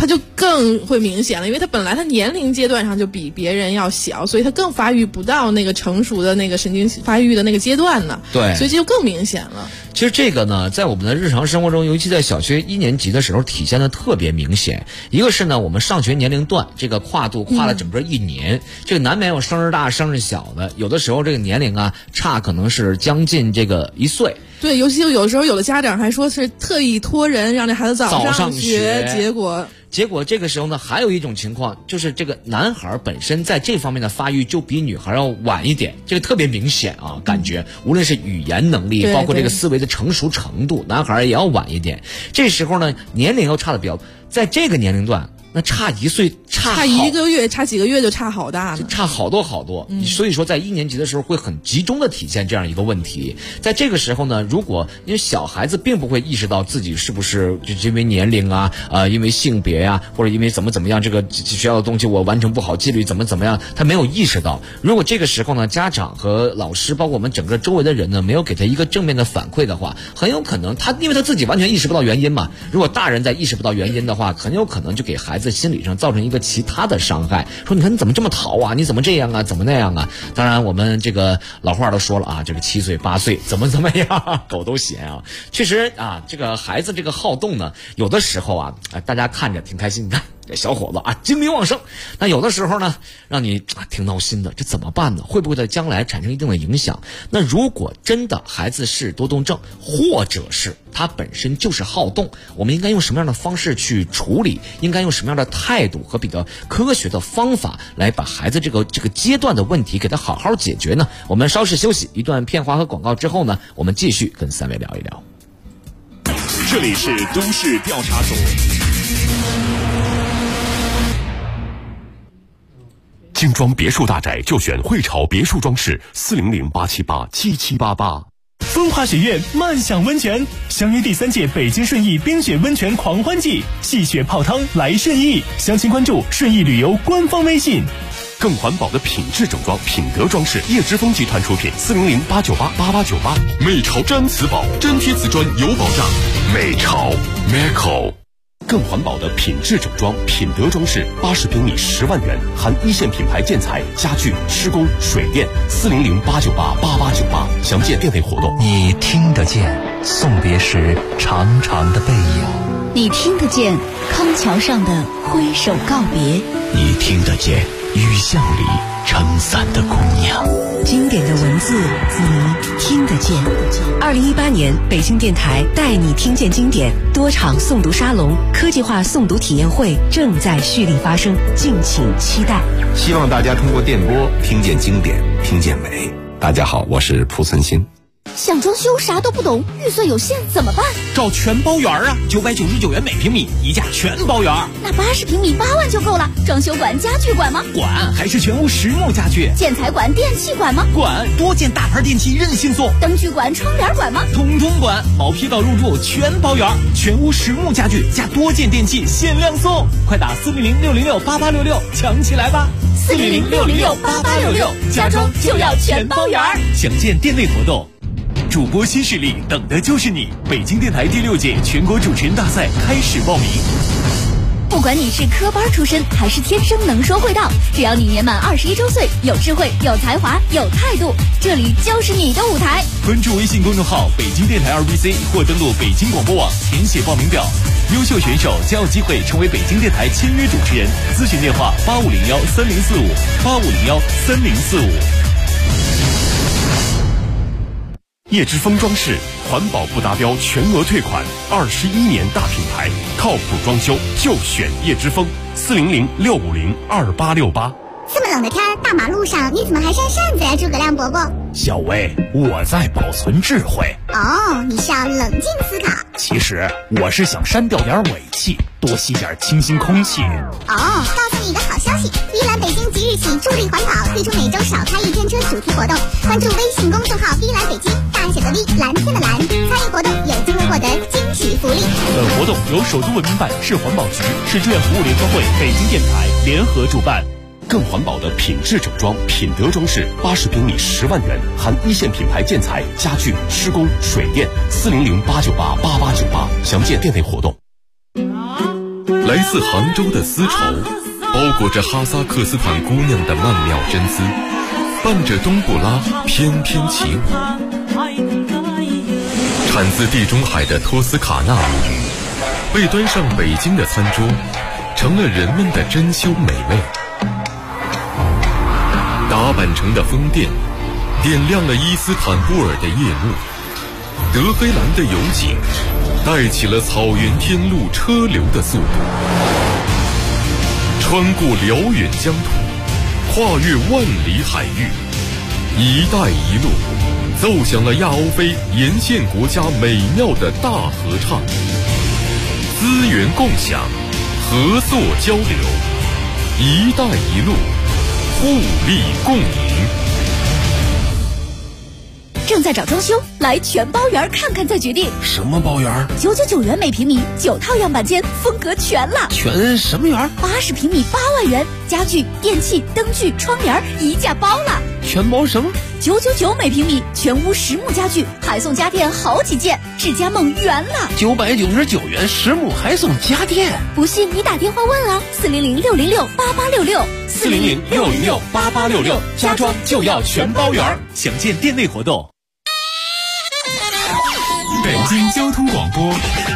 更会明显了，因为他本来他年龄阶段上就比别人要小，所以他更发育不到那个成熟的那个神经发育的那个阶段呢。 对， 所以这就更明显了。 其实这个呢，在我们的日常生活中，尤其在小学1年级的时候体现的特别明显。一个是呢，我们上学年龄段这个跨度跨了整个1年，这个难免有生日大生日小的，有的时候这个年龄啊差可能是将近这个1岁。 对，尤其有时候有的家长还说是特意托人让这孩子早上学，结果这个时候呢，还有一种情况就是这个男孩本身在这方面的发育就比女孩要晚一点，这个特别明显啊，感觉无论是语言能力，包括这个思维的成熟程度，男孩也要晚一点。这时候呢，年龄又差的比较，在这个年龄段。那差1岁，差1个月，差几个月就差好大呢， 差好多好多。所以说，在1年级的时候会很集中的体现这样一个问题。在这个时候呢，如果因为小孩子并不会意识到自己是不是就因为年龄啊，因为性别呀，或者因为怎么样，这个学校的东西我完成不好，纪律怎么样，他没有意识到。如果这个时候呢，家长和老师，包括我们整个周围的人呢，没有给他一个正面的反馈的话，很有可能因为他自己完全意识不到原因嘛。如果大人在意识不到原因的话，很有可能就给孩子心理上造成一个其他的伤害，说你看你怎么这么淘啊，你怎么这样啊，怎么那样啊。当然我们这个老话都说了啊，这个7岁8岁怎么样，狗都嫌啊。确实啊，这个孩子这个好动呢，有的时候啊，大家看着挺开心，你看这小伙子啊，精力旺盛。那有的时候呢，让你挺闹心的，这怎么办呢？会不会在将来产生一定的影响？那如果真的孩子是多动症，或者是他本身就是好动，我们应该用什么样的方式去处理？应该用什么样的态度和比较科学的方法来把孩子这个阶段的问题给他好好解决呢？我们稍事休息，一段片花和广告之后呢，我们继续跟3位聊一聊。 这里是都市调查组。精装别墅大宅就选汇潮别墅装饰，400-878-7788。 风华学院漫享温泉，相约第3届北京顺义冰雪温泉狂欢季，戏雪泡汤来顺义，详情关注顺义旅游官方微信。 更环保的品质整装，品德装饰，叶之峰集团出品，400-898-8898。美潮毡瓷宝，真贴瓷砖有保障。美潮 Meco。更环保的品质整装，品德装饰，80平米10万元，含1线品牌建材、家具、施工、水电，400-898-8898。详见店内活动。 你听得见送别时长长的背影， 你听得见康桥上的挥手告别， 你听得见雨巷里撑伞的姑娘。 经典的文字，你听得见。2018年，北京电台带你听见经典多场诵读沙龙、科技化诵读体验会正在蓄力发生，敬请期待。 希望大家通过电波听见经典，听见美。大家好，我是蒲存昕。 想装修啥都不懂，预算有限怎么办？ 找全包园啊，999元每平米，一价全包园。 那80平米8万就够了。装修管、家具管吗？ 管，还是全屋实木家具。 建材管、电器管吗？ 管，多件大牌电器任性送。 灯具管、窗帘管吗？ 统统管，毛坯到入住全包园，全屋实木家具加多件电器限量送，快打400-606-8866抢起来吧！400-606-8866，家装就要全包园。 详见店内活动。主播新势力，等的就是你！北京电台第6届全国主持人大赛开始报名。 不管你是科班出身还是天生能说会道，只要你年满21周岁，有智慧、有才华、有态度，这里就是你的舞台。 关注微信公众号北京电台2BC 或登录北京广播网填写报名表，优秀选手将有机会成为北京电台签约主持人。咨询电话8501-3045，8501-3045。 叶之峰装饰，环保不达标全额退款，21年大品牌，靠谱装修就选叶之峰，400-650-2868。 这么冷的天，大马路上你怎么还扇扇子呀，诸葛亮伯伯？ 小薇，我在保存智慧。 哦，你是要冷静思考。 其实我是想删掉点尾气，多吸点清新空气。 哦，告诉你一个好消息，碧蓝北京即日起助力环保，推出每周少开一天车主题活动。关注微信公众号碧蓝北京，大写的 V， 蓝天的蓝，参与活动有机会获得惊喜福利。 本活动由首都文明办、市环保局、市志愿服务联合会、北京电台联合主办。 更环保的品质整装，品德装饰，80平米10万元，含1线品牌建材、家具、施工、水电，400-898-8898。详见店内活动。 来自杭州的丝绸，包裹着哈萨克斯坦姑娘的曼妙真姿，伴着冬不拉翩翩起舞。产自地中海的托斯卡纳米被端上北京的餐桌，成了人们的珍馐美味。达坂城的风电点亮了伊斯坦布尔的夜幕，德黑兰的油井带起了草原天路车流的速度。穿过辽远疆土，跨越万里海域，一带一路奏响了亚欧非沿线国家美妙的大合唱。资源共享，合作交流，一带一路，互利共赢。 正在找装修，来全包园看看再决定。 什么包园 ？999元每平米，9套样板间，风格全了。 全什么园 ？80平米8万元，家具、电器、灯具、窗帘一价包了。 全包什么 ？999每平米，全屋实木家具，还送家电好几件，智家梦圆了。 999元实木还送家电， 不信你打电话问啊，400-606-8866，400-606-8866， 家装就要全包圆，详见店内活动。北京交通广播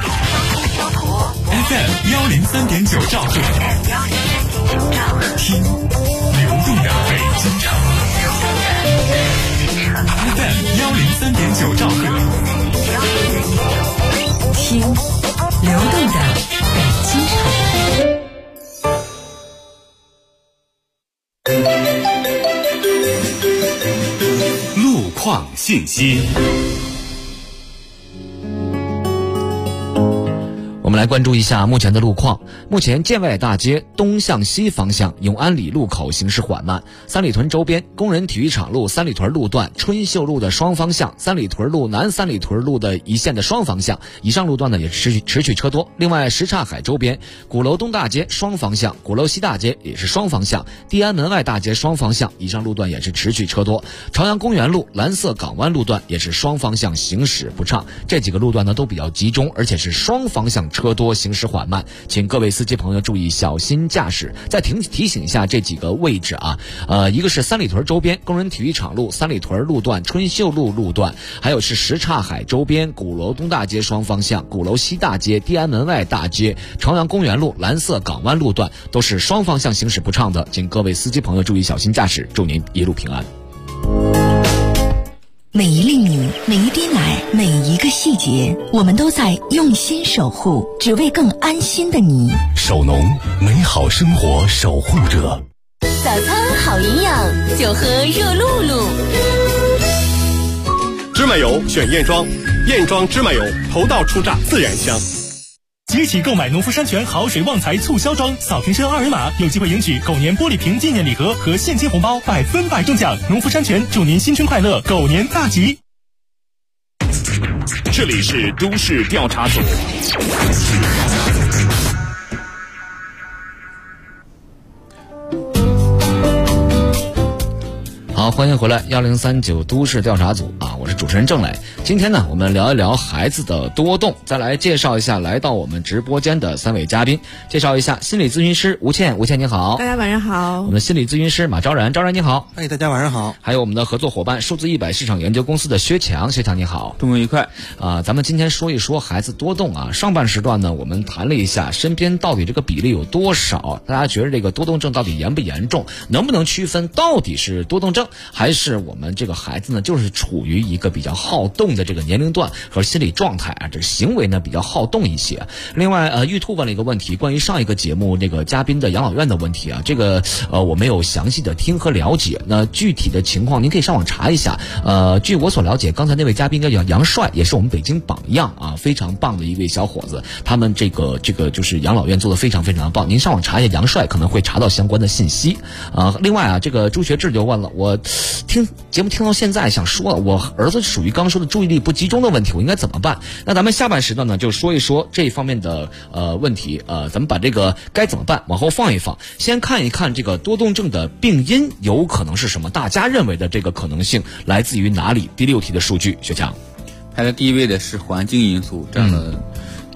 FM 103.9兆赫，听流动的北京城。FM 103.9兆赫， 听流动的北京城。路况信息。 我们来关注一下目前的路况。目前建外大街东向西方向永安里路口行驶缓慢，三里屯周边工人体育场路三里屯路段春秀路的双方向，三里屯路南三里屯路的一线的双方向，以上路段呢也持续车多。另外什刹海周边鼓楼东大街双方向，鼓楼西大街也是双方向，地安门外大街双方向，以上路段也是持续车多。朝阳公园路蓝色港湾路段也是双方向行驶不畅，这几个路段呢都比较集中，而且是双方向车多，行驶缓慢，请各位司机朋友注意小心驾驶。再提醒一下这几个位置啊，一个是三里屯周边工人体育场路三里屯路段春秀路路段，还有是什刹海周边鼓楼东大街双方向，鼓楼西大街地安门外大街朝阳公园路蓝色港湾路段都是双方向行驶不畅的，请各位司机朋友注意小心驾驶，祝您一路平安。 每一粒米，每一滴奶，每一个细节，我们都在用心守护，只为更安心的你。 守农，美好生活守护者。 早餐好营养，就喝热露露。 芝麻油选燕庄，燕庄芝麻油头道初榨自然香。 即起购买农夫山泉好水旺财促销装，扫瓶身二维码有机会赢取狗年玻璃瓶纪念礼盒和现金红包，100%中奖。农夫山泉祝您新春快乐，狗年大吉。 这里是都市调查组。 好，欢迎回来1039都市调查组啊，我是主持人郑磊。今天呢，我们聊一聊孩子的多动，再来介绍一下来到我们直播间的3位嘉宾。介绍一下心理咨询师吴倩，吴倩你好。 大家晚上好。 我们的心理咨询师马昭然，昭然你好。 大家晚上好。 还有我们的合作伙伴数字100市场研究公司的薛强，薛强你好。 周末愉快啊！咱们今天说一说孩子多动啊。上半时段呢，我们谈了一下身边到底这个比例有多少，大家觉得这个多动症到底严不严重，能不能区分到底是多动症还是我们这个孩子呢就是处于一个比较好动的这个年龄段和心理状态啊，这个行为呢比较好动一些。另外玉兔问了一个问题，关于上一个节目那个嘉宾的养老院的问题啊，这个我没有详细的听和了解，那具体的情况您可以上网查一下。据我所了解，刚才那位嘉宾叫杨帅，也是我们北京榜样啊，非常棒的一位小伙子，他们这个就是养老院做得非常非常的棒，您上网查一下杨帅可能会查到相关的信息。另外啊，这个朱学志就问了，我听节目听到现在想说了，我儿子属于刚说的注意力不集中的问题，我应该怎么办？那咱们下半时段呢就说一说这一方面的问题，咱们把这个该怎么办往后放一放，先看一看这个多动症的病因有可能是什么，大家认为的这个可能性来自于哪里？第6题的数据，薛强。 排在第一位的是环境因素，占了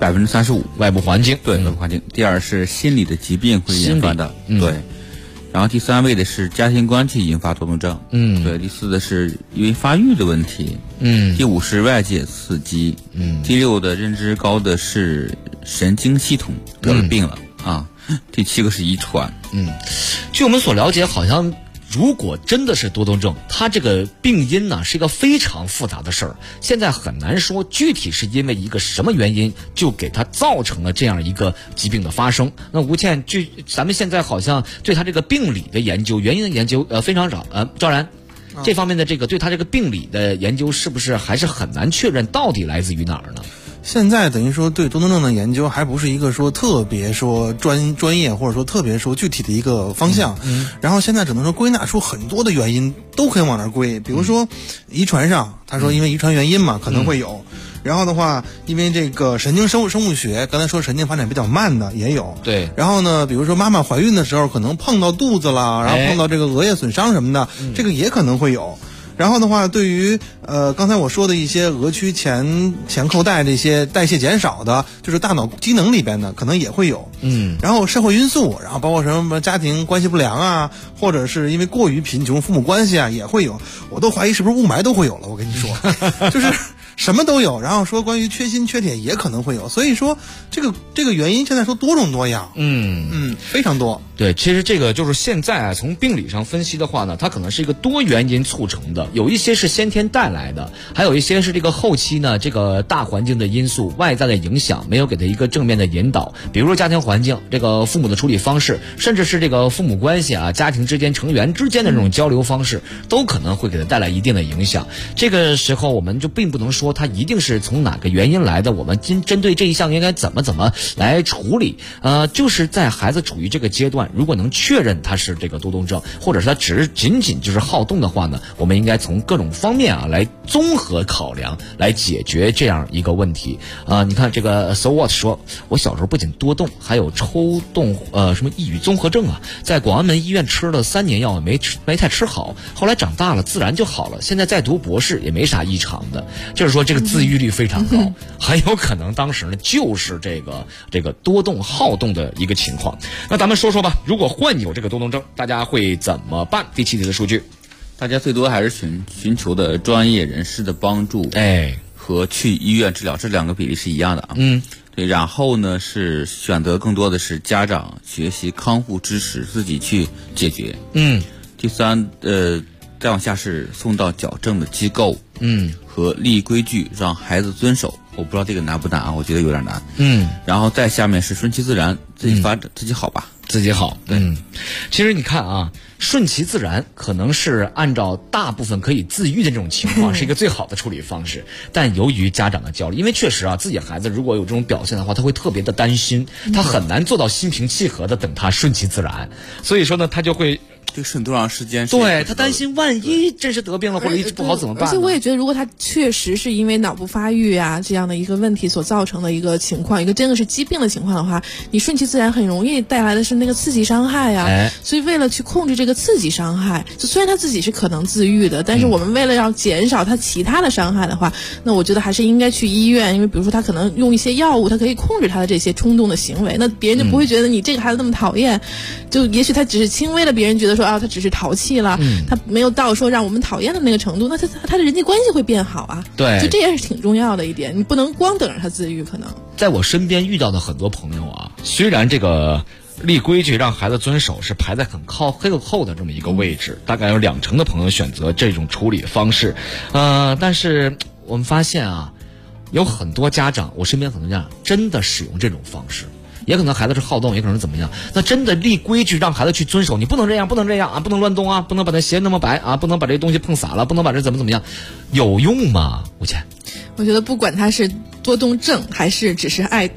35%， 外部环境， 对，外部环境。第二是心理的疾病会引发的，对。然后第3位的是家庭关系引发多动症，对。第4的是因为发育的问题，第5是外界刺激，第6的认知高的是神经系统得了病了啊。第7个是遗传， 据我们所了解，好像如果真的是多动症，它这个病因呢是一个非常复杂的事儿，现在很难说具体是因为一个什么原因就给它造成了这样一个疾病的发生。那吴倩，据咱们现在好像对它这个病理的研究、原因的研究非常少，赵然。这方面的这个对它这个病理的研究是不是还是很难确认到底来自于哪儿呢？ 现在等于说对多动症的研究还不是一个说特别说专业或者说特别说具体的一个方向，然后现在只能说归纳出很多的原因都可以往那儿归，比如说遗传上，他说因为遗传原因嘛可能会有。然后的话，因为这个神经生物学，刚才说神经发展比较慢的也有。 对。 然后呢，比如说妈妈怀孕的时候可能碰到肚子了，然后碰到这个额叶损伤什么的，这个也可能会有。然后的话，对于刚才我说的一些额区前扣带这些代谢减少的，就是大脑机能里边的，可能也会有。然后社会因素，然后包括什么家庭关系不良啊，或者是因为过于贫穷，父母关系啊也会有。我都怀疑是不是雾霾都会有了，我跟你说，就是什么都有。然后说关于缺锌缺铁也可能会有，所以说这个原因现在说多种多样，非常多。 对，其实这个就是现在啊，从病理上分析的话呢，它可能是一个多原因促成的，有一些是先天带来的，还有一些是这个后期呢，这个大环境的因素、外在的影响没有给它一个正面的引导，比如说家庭环境、这个父母的处理方式，甚至是这个父母关系啊、家庭之间成员之间的这种交流方式，都可能会给它带来一定的影响。这个时候我们就并不能说它一定是从哪个原因来的，我们针对这一项应该怎么来处理。就是在孩子处于这个阶段，如果能确认他是这个多动症，或者是他仅仅就是好动的话呢，我们应该从各种方面啊来综合考量，来解决这样一个问题。你看这个 So What 说，我小时候不仅多动，还有抽动什么抑郁综合症啊，在广安门医院吃了3年药没太吃好，后来长大了自然就好了，现在在读博士也没啥异常的。就是说这个自愈率非常高，很有可能当时呢就是这个多动好动的一个情况。那咱们说说吧，如果患有这个多动症，大家会怎么办？第7题的数据， 大家最多还是寻求的专业人士的帮助，和去医院治疗，这2个比例是一样的啊。对，然后呢是选择更多的是家长学习康复知识，自己去解决。第3，再往下是送到矫正的机构，和立规矩让孩子遵守。我不知道这个难不难啊，我觉得有点难。然后再下面是顺其自然，自己发展，自己好吧， 自己好。其实你看啊，顺其自然可能是按照大部分可以自愈的这种情况是一个最好的处理方式，但由于家长的焦虑，因为确实啊，自己孩子如果有这种表现的话，他会特别的担心，他很难做到心平气和的等他顺其自然，所以说呢，他就会这顺多长时间？ 对，他担心万一真是得病了或者一直不好怎么办？ 而且我也觉得，如果他确实是因为脑部发育啊这样的一个问题所造成的一个情况，一个真的是疾病的情况的话，你顺其自然很容易带来的是那个刺激伤害啊。所以为了去控制这个刺激伤害，虽然他自己是可能自愈的，但是我们为了要减少他其他的伤害的话，那我觉得还是应该去医院，因为比如说他可能用一些药物，他可以控制他的这些冲动的行为，那别人就不会觉得你这个孩子那么讨厌，就也许他只是轻微的，别人觉得说啊他只是淘气了，他没有到说让我们讨厌的那个程度，那他的人际关系会变好啊。 对， 就这也是挺重要的一点，你不能光等着他自愈。可能在我身边遇到的很多朋友啊，虽然这个立规矩让孩子遵守是排在很后的这么一个位置，大概有20%的朋友选择这种处理方式，但是我们发现啊，有很多家长，我身边很多家长真的使用这种方式。也可能孩子是好动，也可能是怎么样。那真的立规矩让孩子去遵守，你不能这样，不能这样啊，不能乱动啊，不能把那鞋那么白啊，不能把这东西碰洒了，不能把这怎么样，有用吗？吴倩， 我觉得不管他是多动症还是只是爱动，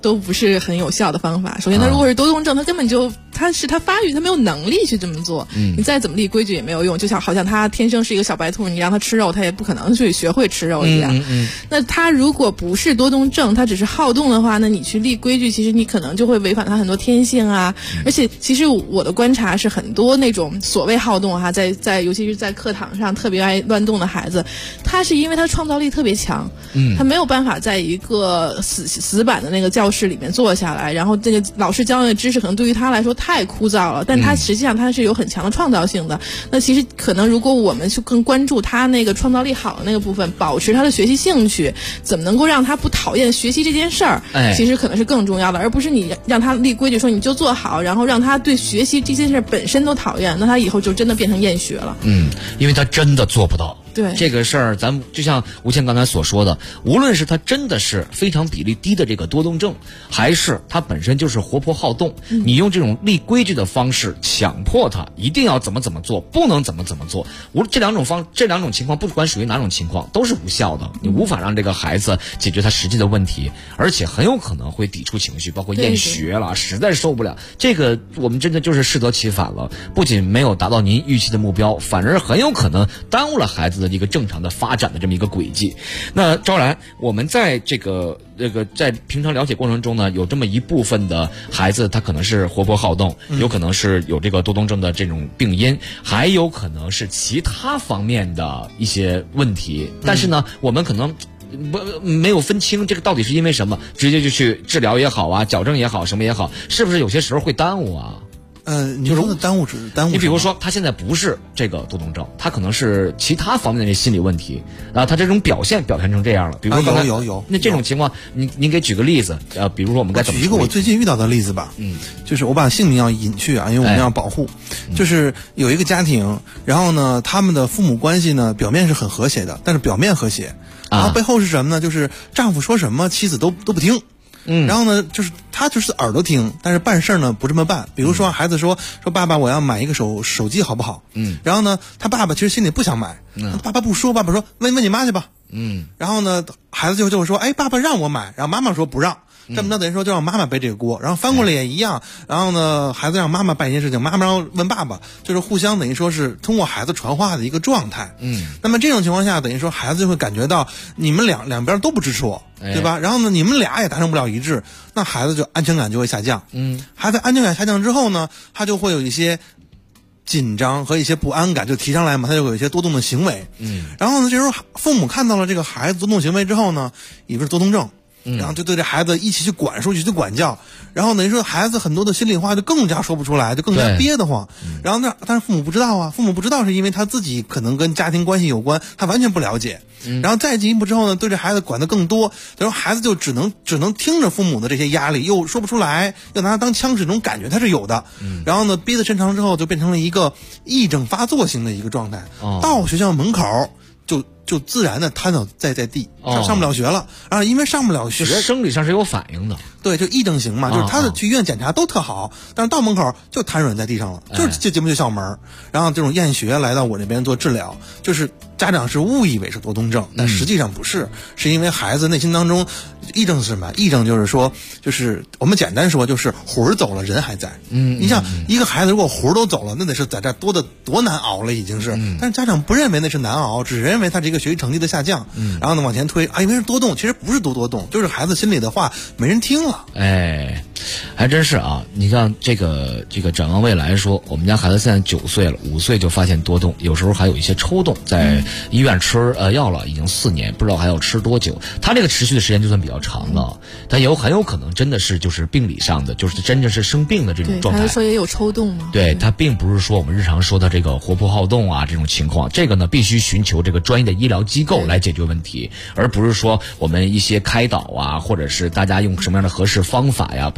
都不是很有效的方法。首先，他如果是多动症，他根本就他发育，他没有能力去这么做。你再怎么立规矩也没有用，就像好像他天生是一个小白兔，你让他吃肉，他也不可能去学会吃肉一样。那他如果不是多动症，他只是好动的话，那你去立规矩，其实你可能就会违反他很多天性啊。而且，其实我的观察是，很多那种所谓好动哈，在尤其是在课堂上特别爱乱动的孩子，他是因为他创造力特别强，他没有办法在一个死板的那个教室里面坐下来，然后这个老师教的知识可能对于他来说太枯燥了，但他实际上他是有很强的创造性的。那其实可能如果我们去更关注他那个创造力好的那个部分，保持他的学习兴趣，怎么能够让他不讨厌学习这件事儿，其实可能是更重要的，而不是你让他立规矩说你就做好，然后让他对学习这件事本身都讨厌，那他以后就真的变成厌学了。 因为他真的做不到。 对这个事儿，咱们就像吴倩刚才所说的，无论是他真的是非常比例低的这个多动症，还是他本身就是活泼好动，你用这种立规矩的方式强迫他一定要怎么做，不能怎么做，这两种情况，不管属于哪种情况，都是无效的。你无法让这个孩子解决他实际的问题，而且很有可能会抵触情绪，包括厌学了，实在受不了。这个我们真的就是适得其反了，不仅没有达到您预期的目标，反而很有可能耽误了孩子的一个正常的发展的这么一个轨迹。那昭然，我们在这个在平常了解过程中呢，有这么一部分的孩子，他可能是活泼好动，有可能是有这个多动症的这种病因，还有可能是其他方面的一些问题。但是呢，我们可能没有分清这个到底是因为什么，直接就去治疗也好啊，矫正也好，什么也好，是不是有些时候会耽误啊？ 你说的耽误你比如说他现在不是这个多动症，他可能是其他方面的心理问题，然后他这种表现成这样了。比如说有那这种情况，您给举个例子，比如说我们该怎么举一个我最近遇到的例子吧。就是我把姓名要隐去啊，因为我们要保护。就是有一个家庭，然后呢，他们的父母关系呢，表面是很和谐的，但是表面和谐，然后背后是什么呢？就是丈夫说什么，妻子都不听。然后呢，就是他就是耳朵听，但是办事呢不这么办。比如说孩子说爸爸，我要买一个手机好不好？然后呢，他爸爸其实心里不想买，爸爸不说，爸爸说问你妈去吧。然后呢，孩子就会说，哎，爸爸让我买，然后妈妈说不让。这么着等于说就让妈妈背这个锅，然后翻过来也一样。然后呢，孩子让妈妈办一件事情，妈妈让问爸爸，就是互相等于说是通过孩子传话的一个状态。那么这种情况下，等于说孩子就会感觉到你们两边都不支持我，对吧？然后呢，你们俩也达成不了一致，那孩子就安全感就会下降。孩子安全感下降之后呢，他就会有一些紧张和一些不安感就提上来嘛，他就有一些多动的行为。然后呢，这时候父母看到了这个孩子多动行为之后呢，以为是多动症。然后就对这孩子一起去管束，一起去管教，然后等于说孩子很多的心里话就更加说不出来，就更加憋得慌。然后但是父母不知道啊，父母不知道是因为他自己可能跟家庭关系有关，他完全不了解。然后再进一步之后呢，对这孩子管得更多，然后孩子就只能听着父母的这些压力，又说不出来，又拿它当枪使，这种感觉他是有的。然后呢，憋得抻长之后，就变成了一个癔症发作型的一个状态。到学校门口就自然的瘫倒在地，上不了学了啊！因为上不了学， 生理上是有反应的。 对，就癔症型嘛，就是他的去医院检查都特好，但是到门口就瘫软在地上了，就是进不去校门。然后这种厌学来到我这边做治疗，就是家长是误以为是多动症，但实际上不是，是因为孩子内心当中癔症是什么？癔症就是说，就是我们简单说，就是魂走了，人还在。你像一个孩子如果魂都走了，那得是在这多难熬了，已经是。但是家长不认为那是难熬，只认为他这个学习成绩的下降。然后呢往前推啊，因为是多动，其实不是多动，就是孩子心里的话没人听了。 哎，还真是啊！你像这个展望未来说，我们家孩子现在9岁了，5岁就发现多动，有时候还有一些抽动，在医院吃药了，已经4年，不知道还要吃多久。他这个持续的时间就算比较长了，但很有可能真的是就是病理上的，就是真正是生病的这种状态。 他说也有抽动吗？ 对，他并不是说我们日常说的这个活泼好动啊这种情况，这个呢必须寻求这个专业的医疗机构来解决问题，而不是说我们一些开导啊，或者是大家用什么样的合适方法呀，包括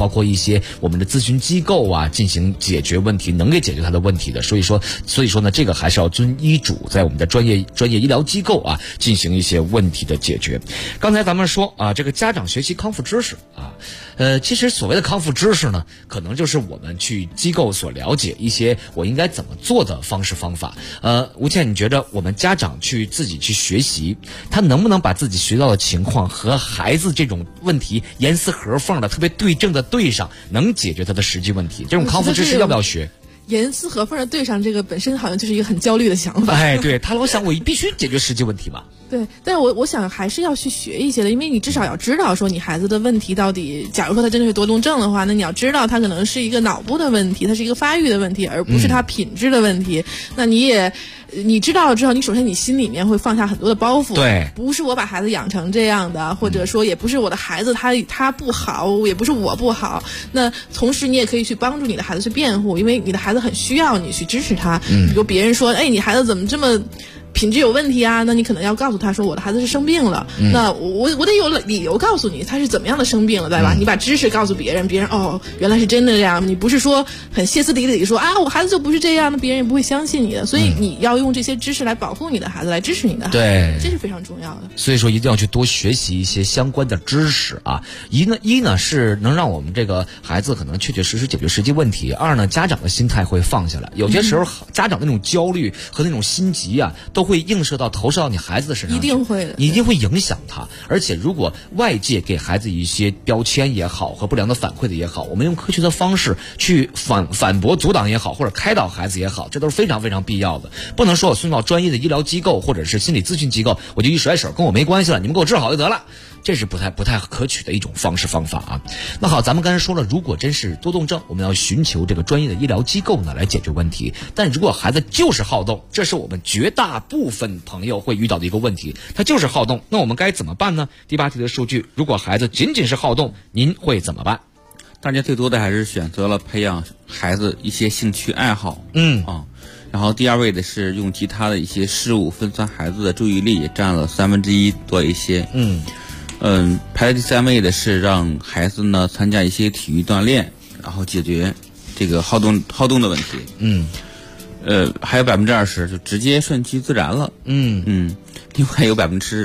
括一些我们的咨询机构啊，进行解决问题，能给解决他的问题的。所以说呢，这个还是要遵医嘱，在我们的专业医疗机构啊，进行一些问题的解决。刚才咱们说啊，这个家长学习康复知识啊，其实所谓的康复知识呢，可能就是我们去机构所了解一些我应该怎么做的方式方法。吴倩，你觉得我们家长自己去学习，他能不能把自己学到的情况和孩子这种问题严丝合缝的特别对症的对上，能解决他的实际问题？这种康复知识要不要学？ 严丝合缝的对上，这个本身好像就是一个很焦虑的想法。 哎，对，他老想我必须解决实际问题嘛。 对，但是我想还是要去学一些的，因为你至少要知道说你孩子的问题到底，假如说他真的是多动症的话，那你要知道他可能是一个脑部的问题，他是一个发育的问题，而不是他品质的问题。那你知道了之后，你首先你心里面会放下很多的包袱， 对， 不是我把孩子养成这样的，或者说也不是我的孩子他不好，也不是我不好。那同时你也可以去帮助你的孩子去辩护，因为你的孩子很需要你去支持他。比如别人说，哎，你孩子怎么这么品质有问题啊？那你可能要告诉他说，我的孩子是生病了，那我得有理由告诉你他是怎么样的生病了，对吧？你把知识告诉别人，别人哦原来是真的这样，你不是说很歇斯底里说啊我孩子就不是这样，那别人也不会相信你的。所以你要用这些知识来保护你的孩子，来支持你的孩子， 对， 这是非常重要的。 所以说一定要去多学习一些相关的知识啊。一呢是能让我们这个孩子可能确确实实解决实际问题，二呢家长的心态会放下来。有些时候家长那种焦虑和那种心急啊，都会投射到你孩子的身上， 一定会的， 你一定会影响他。而且如果外界给孩子一些标签也好，和不良的反馈的也好，我们用科学的方式去反驳阻挡也好，或者开导孩子也好，这都是非常非常必要的。不能说我送到专业的医疗机构或者是心理咨询机构，我就一甩手跟我没关系了，你们给我治好就得了，这是不太可取的一种方式方法啊。那好，咱们刚才说了，如果真是多动症，我们要寻求这个专业的医疗机构呢来解决问题。但如果孩子就是好动，这是我们绝大部分朋友会遇到的一个问题，他就是好动，那我们该怎么办呢？第8题的数据，如果孩子仅仅是好动，您会怎么办？ 大家最多的还是选择了培养孩子一些兴趣爱好，然后第2位的是用其他的一些事物分散孩子的注意力，占了1/3多一些。排在第3位的是让孩子呢参加一些体育锻炼，然后解决这个好动的问题。还有20%就直接顺其自然了。另外有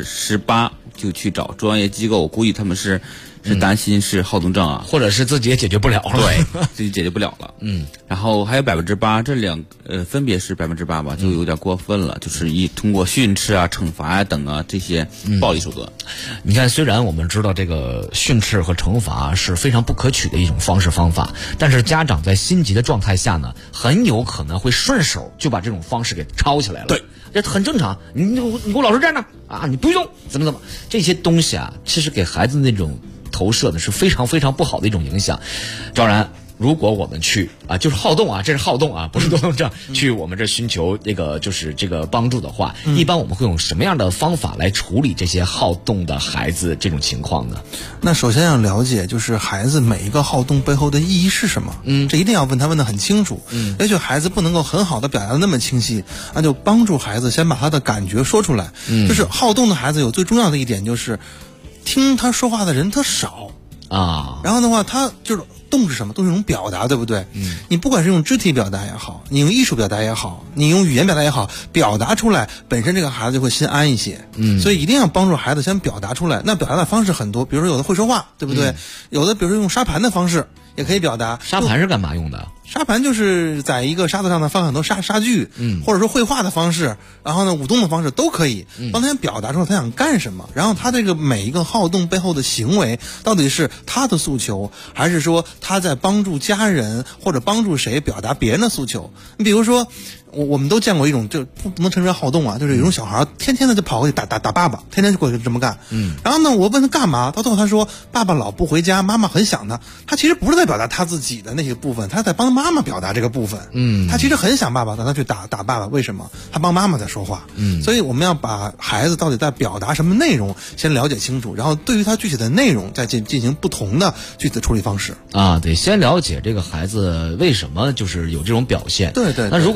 18%就去找专业机构，我估计他们是担心是好动症啊， 或者是自己也解决不了了， 对，自己解决不了了。然后还有8%，这分别是8%吧，就有点过分了，就是通过训斥啊、惩罚啊等啊这些暴力手段。 你看，虽然我们知道这个训斥和惩罚是非常不可取的一种方式方法，但是家长在心急的状态下呢，很有可能会顺手就把这种方式给抄起来了。 对， 这很正常。你给我老实站着啊！你不许动，怎么这些东西啊，其实给孩子那种投射的是非常非常不好的一种影响。当然，如果我们去就是好动啊，这是好动啊，不是多动症，去我们这寻求就是这个帮助的话，一般我们会用什么样的方法来处理这些好动的孩子这种情况呢？ 那首先要了解，就是孩子每一个好动背后的意义是什么。这一定要问得很清楚。也许孩子不能够很好的表达的那么清晰，那就帮助孩子先把他的感觉说出来。就是好动的孩子有最重要的一点，就是听他说话的人他少啊。然后的话，他就是动是什么？都是一种表达，对不对？你不管是用肢体表达也好，你用艺术表达也好，你用语言表达也好，表达出来本身这个孩子就会心安一些。所以一定要帮助孩子先表达出来。那表达的方式很多，比如说有的会说话，对不对？有的比如说用沙盘的方式也可以表达。 沙盘是干嘛用的？ 沙盘就是在一个沙子上呢放很多沙具，或者说绘画的方式，然后呢舞动的方式都可以帮他表达出来他想干什么，然后他这个每一个好动背后的行为到底是他的诉求，还是说他在帮助家人或者帮助谁表达别人的诉求。你比如说我们都见过一种，就不能称之为好动啊，就是有一种小孩天天的就跑过去打爸爸，天天就过去这么干。然后呢我问他干嘛，到最后他说爸爸老不回家，妈妈很想他。他其实不是在表达他自己的那些部分，他在帮妈妈表达这个部分。他其实很想爸爸，但他去打爸爸，为什么？他帮妈妈在说话。所以我们要把孩子到底在表达什么内容先了解清楚，然后对于他具体的内容再进行不同的具体的处理方式啊。 得先了解这个孩子为什么就是有这种表现。 对。 那如果就单纯的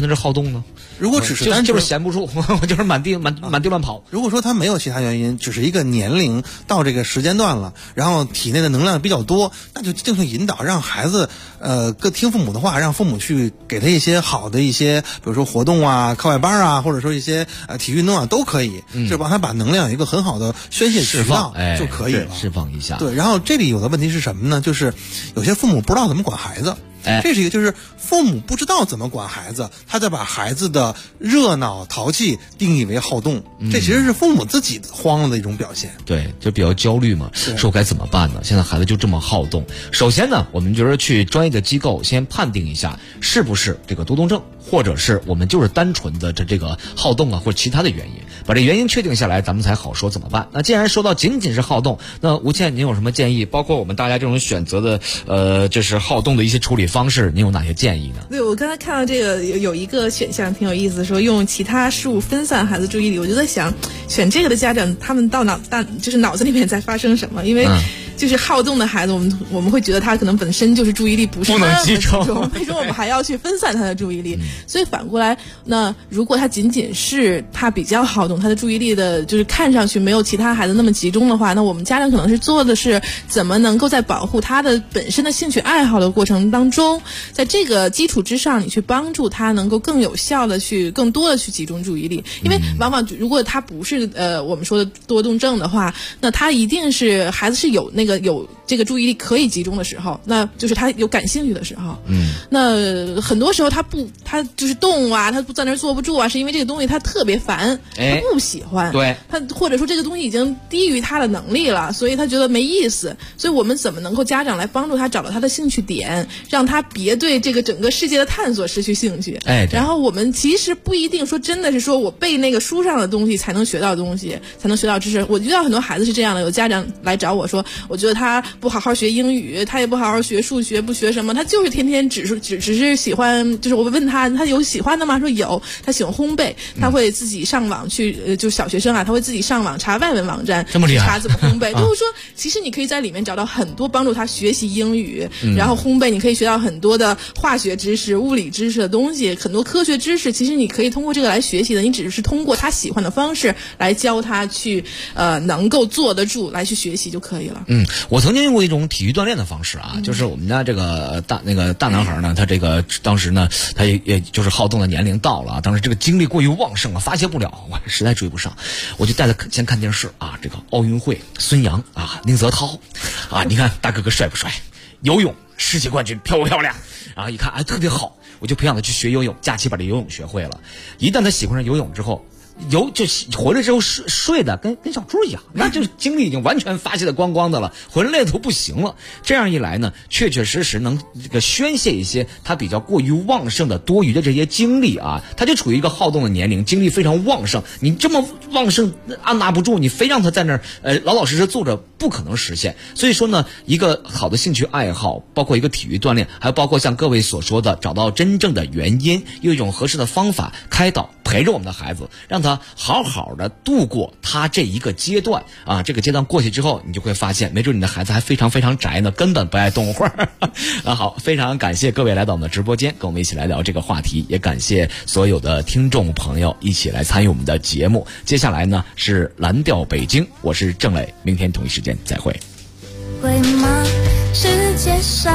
能是好动呢？ 如果只是就是闲不住，我就是满地乱跑。 如果说他没有其他原因，只是一个年龄到这个时间段了，然后体内的能量比较多，那就正确引导，让孩子各听父母的话，让父母去给他一些好的一些，比如说活动啊、课外班啊，或者说一些体育运动啊都可以，就帮他把能量有一个很好的宣泄渠道就可以了， 释放一下。 对，然后这里有的问题是什么呢？就是有些父母不知道怎么管孩子。这是一个，就是父母不知道怎么管孩子，他在把孩子的热闹淘气定义为好动，这其实是父母自己慌了的一种表现。 对，就比较焦虑嘛，说该怎么办呢？现在孩子就这么好动，首先呢，我们就是去专业的机构先判定一下是不是这个多动症，或者是我们就是单纯的这个好动啊，或者其他的原因，把这原因确定下来，咱们才好说怎么办。那既然说到仅仅是好动，那吴倩您有什么建议？包括我们大家这种选择的就是好动的一些处理方式，您有哪些建议呢？ 对，我刚才看到这个有一个选项挺有意思，说用其他事物分散孩子注意力，我就在想，选这个的家长他们就是脑子里面在发生什么？因为就是好动的孩子，我们会觉得他可能本身就是注意力不是那么集中，为什么我们还要去分散他的注意力？所以反过来，那如果他仅仅是他比较好动，他的注意力的就是看上去没有其他孩子那么集中的话，那我们家长可能是做的是怎么能够在保护他的本身的兴趣爱好的过程当中，在这个基础之上，你去帮助他能够更有效的更多的去集中注意力。因为往往如果他不是我们说的多动症的话，那他一定是孩子是有这个注意力可以集中的时候，那就是他有感兴趣的时候。那很多时候他就是动啊，他不在那儿坐不住啊，是因为这个东西他特别烦，他不喜欢， 对， 他或者说这个东西已经低于他的能力了，所以他觉得没意思。所以我们怎么能够家长来帮助他找到他的兴趣点，让他别对这个整个世界的探索失去兴趣。然后我们其实不一定说真的是说我背那个书上的东西才能学到东西，才能学到知识。我遇到很多孩子是这样的，有家长来找我说，我觉得他不好好学英语，他也不好好学数学，不学什么，他就是天天只是喜欢，就是我问他有喜欢的吗？说有，他喜欢烘焙，他会自己上网去，就小学生啊，他会自己上网查外文网站， 这么厉害， 查怎么烘焙。就是说，其实你可以在里面找到很多帮助他学习英语，然后烘焙，你可以学到很多的化学知识、物理知识的东西，很多科学知识，其实你可以通过这个来学习的。你只是通过他喜欢的方式来教他去，能够坐得住来去学习就可以了。 我曾经用过一种体育锻炼的方式啊，就是我们家这个大男孩呢，他这个当时呢，他也就是好动的年龄到了啊，当时这个精力过于旺盛了，发泄不了，我实在追不上，我就带他先看电视啊，这个奥运会，孙杨啊，宁泽涛啊，你看大哥哥帅不帅？游泳世界冠军漂不漂亮？啊，一看特别好，我就培养他去学游泳，假期把这游泳学会了。一旦他喜欢上游泳之后，就回来之后睡的跟小猪一样，那就精力已经完全发泄的光光的了，回来累得都不行了。这样一来呢，确确实实能这个宣泄一些他比较过于旺盛的多余的这些精力啊，他就处于一个好动的年龄，精力非常旺盛。你这么旺盛按捺不住，你非让他在那儿老老实实坐着，不可能实现。所以说呢，一个好的兴趣爱好，包括一个体育锻炼，还有包括像各位所说的找到真正的原因，用一种合适的方法开导陪着我们的孩子，让他好好的度过他这一个阶段啊。这个阶段过去之后，你就会发现，没准你的孩子还非常非常宅呢，根本不爱动会儿。好，非常感谢各位来到我们的直播间，跟我们一起来聊这个话题，也感谢所有的听众朋友一起来参与我们的节目。接下来呢是蓝调北京，我是郑磊，明天同一时间再会。 会吗？世界上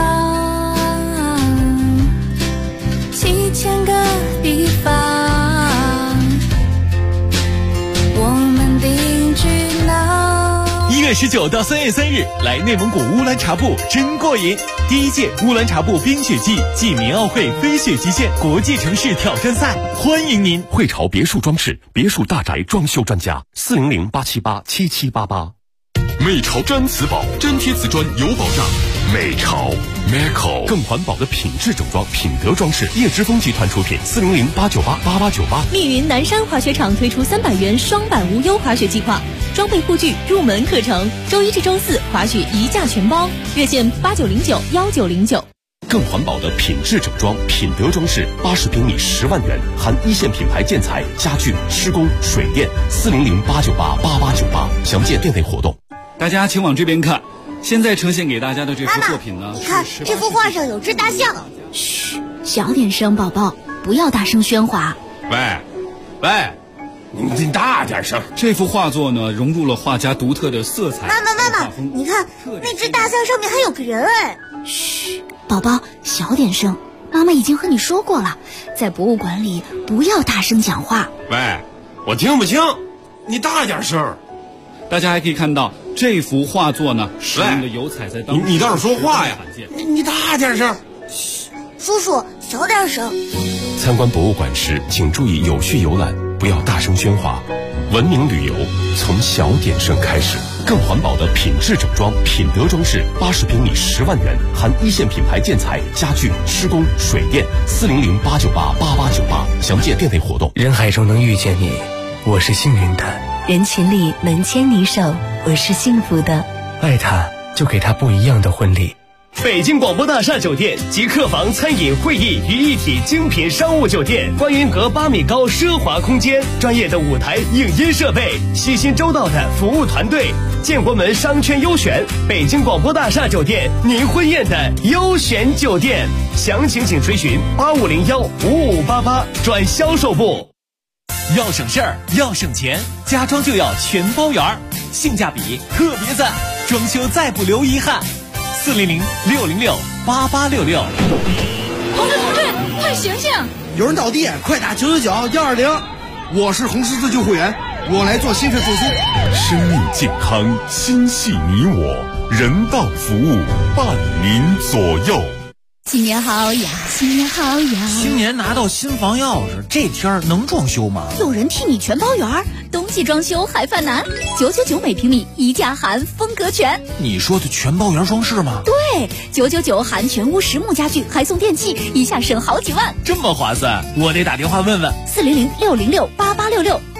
7000个地方，我们定居哪 ？1月19到3月3日，来内蒙古乌兰察布真过瘾！第1届乌兰察布冰雪季暨棉奥会飞雪极限国际城市挑战赛，欢迎您！ 汇潮别墅装饰别墅大宅装修专家，400-878-7788。美潮毡瓷宝，真贴瓷砖有保障。美潮 Meco 更环保的品质整装，品德装饰，叶之峰集团出品，400-898-8898。 密云南山滑雪场推出300元双板无忧滑雪计划，装备护具入门课程，周1至周4滑雪一价全包，热线89091909。 更环保的品质整装，品德装饰，80平米10万元，含一线品牌建材、家具、施工、水电，400-898-8898。详见店内活动。 大家请往这边看，现在呈现给大家的这幅作品呢， 你看这幅画上有只大象。 嘘，小点声，宝宝。 不要大声喧哗。 喂，你大点声。 这幅画作呢，融入了画家独特的色彩。 妈妈，你看那只大象上面还有个人哎。 嘘，宝宝，小点声。妈妈已经和你说过了，在博物馆里不要大声讲话。 喂，我听不清，你大点声。 大家还可以看到这幅画作呢，使用的油彩在当中。 你倒是说话呀！你大点声。 叔叔，小点声。 参观博物馆时，请注意有序游览，不要大声喧哗。文明旅游从小点声开始。更环保的品质整装，品德装饰，80平米10万元，含一线品牌建材、家具、施工、水电。400-898-8898，详见店内活动。 人海中能遇见你，我是幸运的； 人群里能牵你手，我是幸福的。 爱他，就给他不一样的婚礼。 北京广播大厦酒店集客房、餐饮、会议于一体精品商务酒店，观云阁8米高奢华空间，专业的舞台影音设备，细心周到的服务团队，建国门商圈优选，北京广播大厦酒店，您婚宴的优选酒店。详情请垂询8501-5588转销售部。 要省事儿，要省钱，家装就要全包圆，性价比特别赞，装修再不留遗憾。400-606-8866。 同志，快醒醒！ 有人倒地，快打999-120。我是红十字救护员，我来做心肺复苏。 生命健康，心系你我，人道服务伴您左右。 新年好呀，新年好呀！ 新年拿到新房钥匙，这天能装修吗？ 有人替你全包圆，冬季装修还犯难，999每平米，宜家含风格全。 你说的全包圆装饰吗？ 对，999含全屋实木家具，还送电器，一下省好几万， 这么划算，我得打电话问问。 400-606-8866。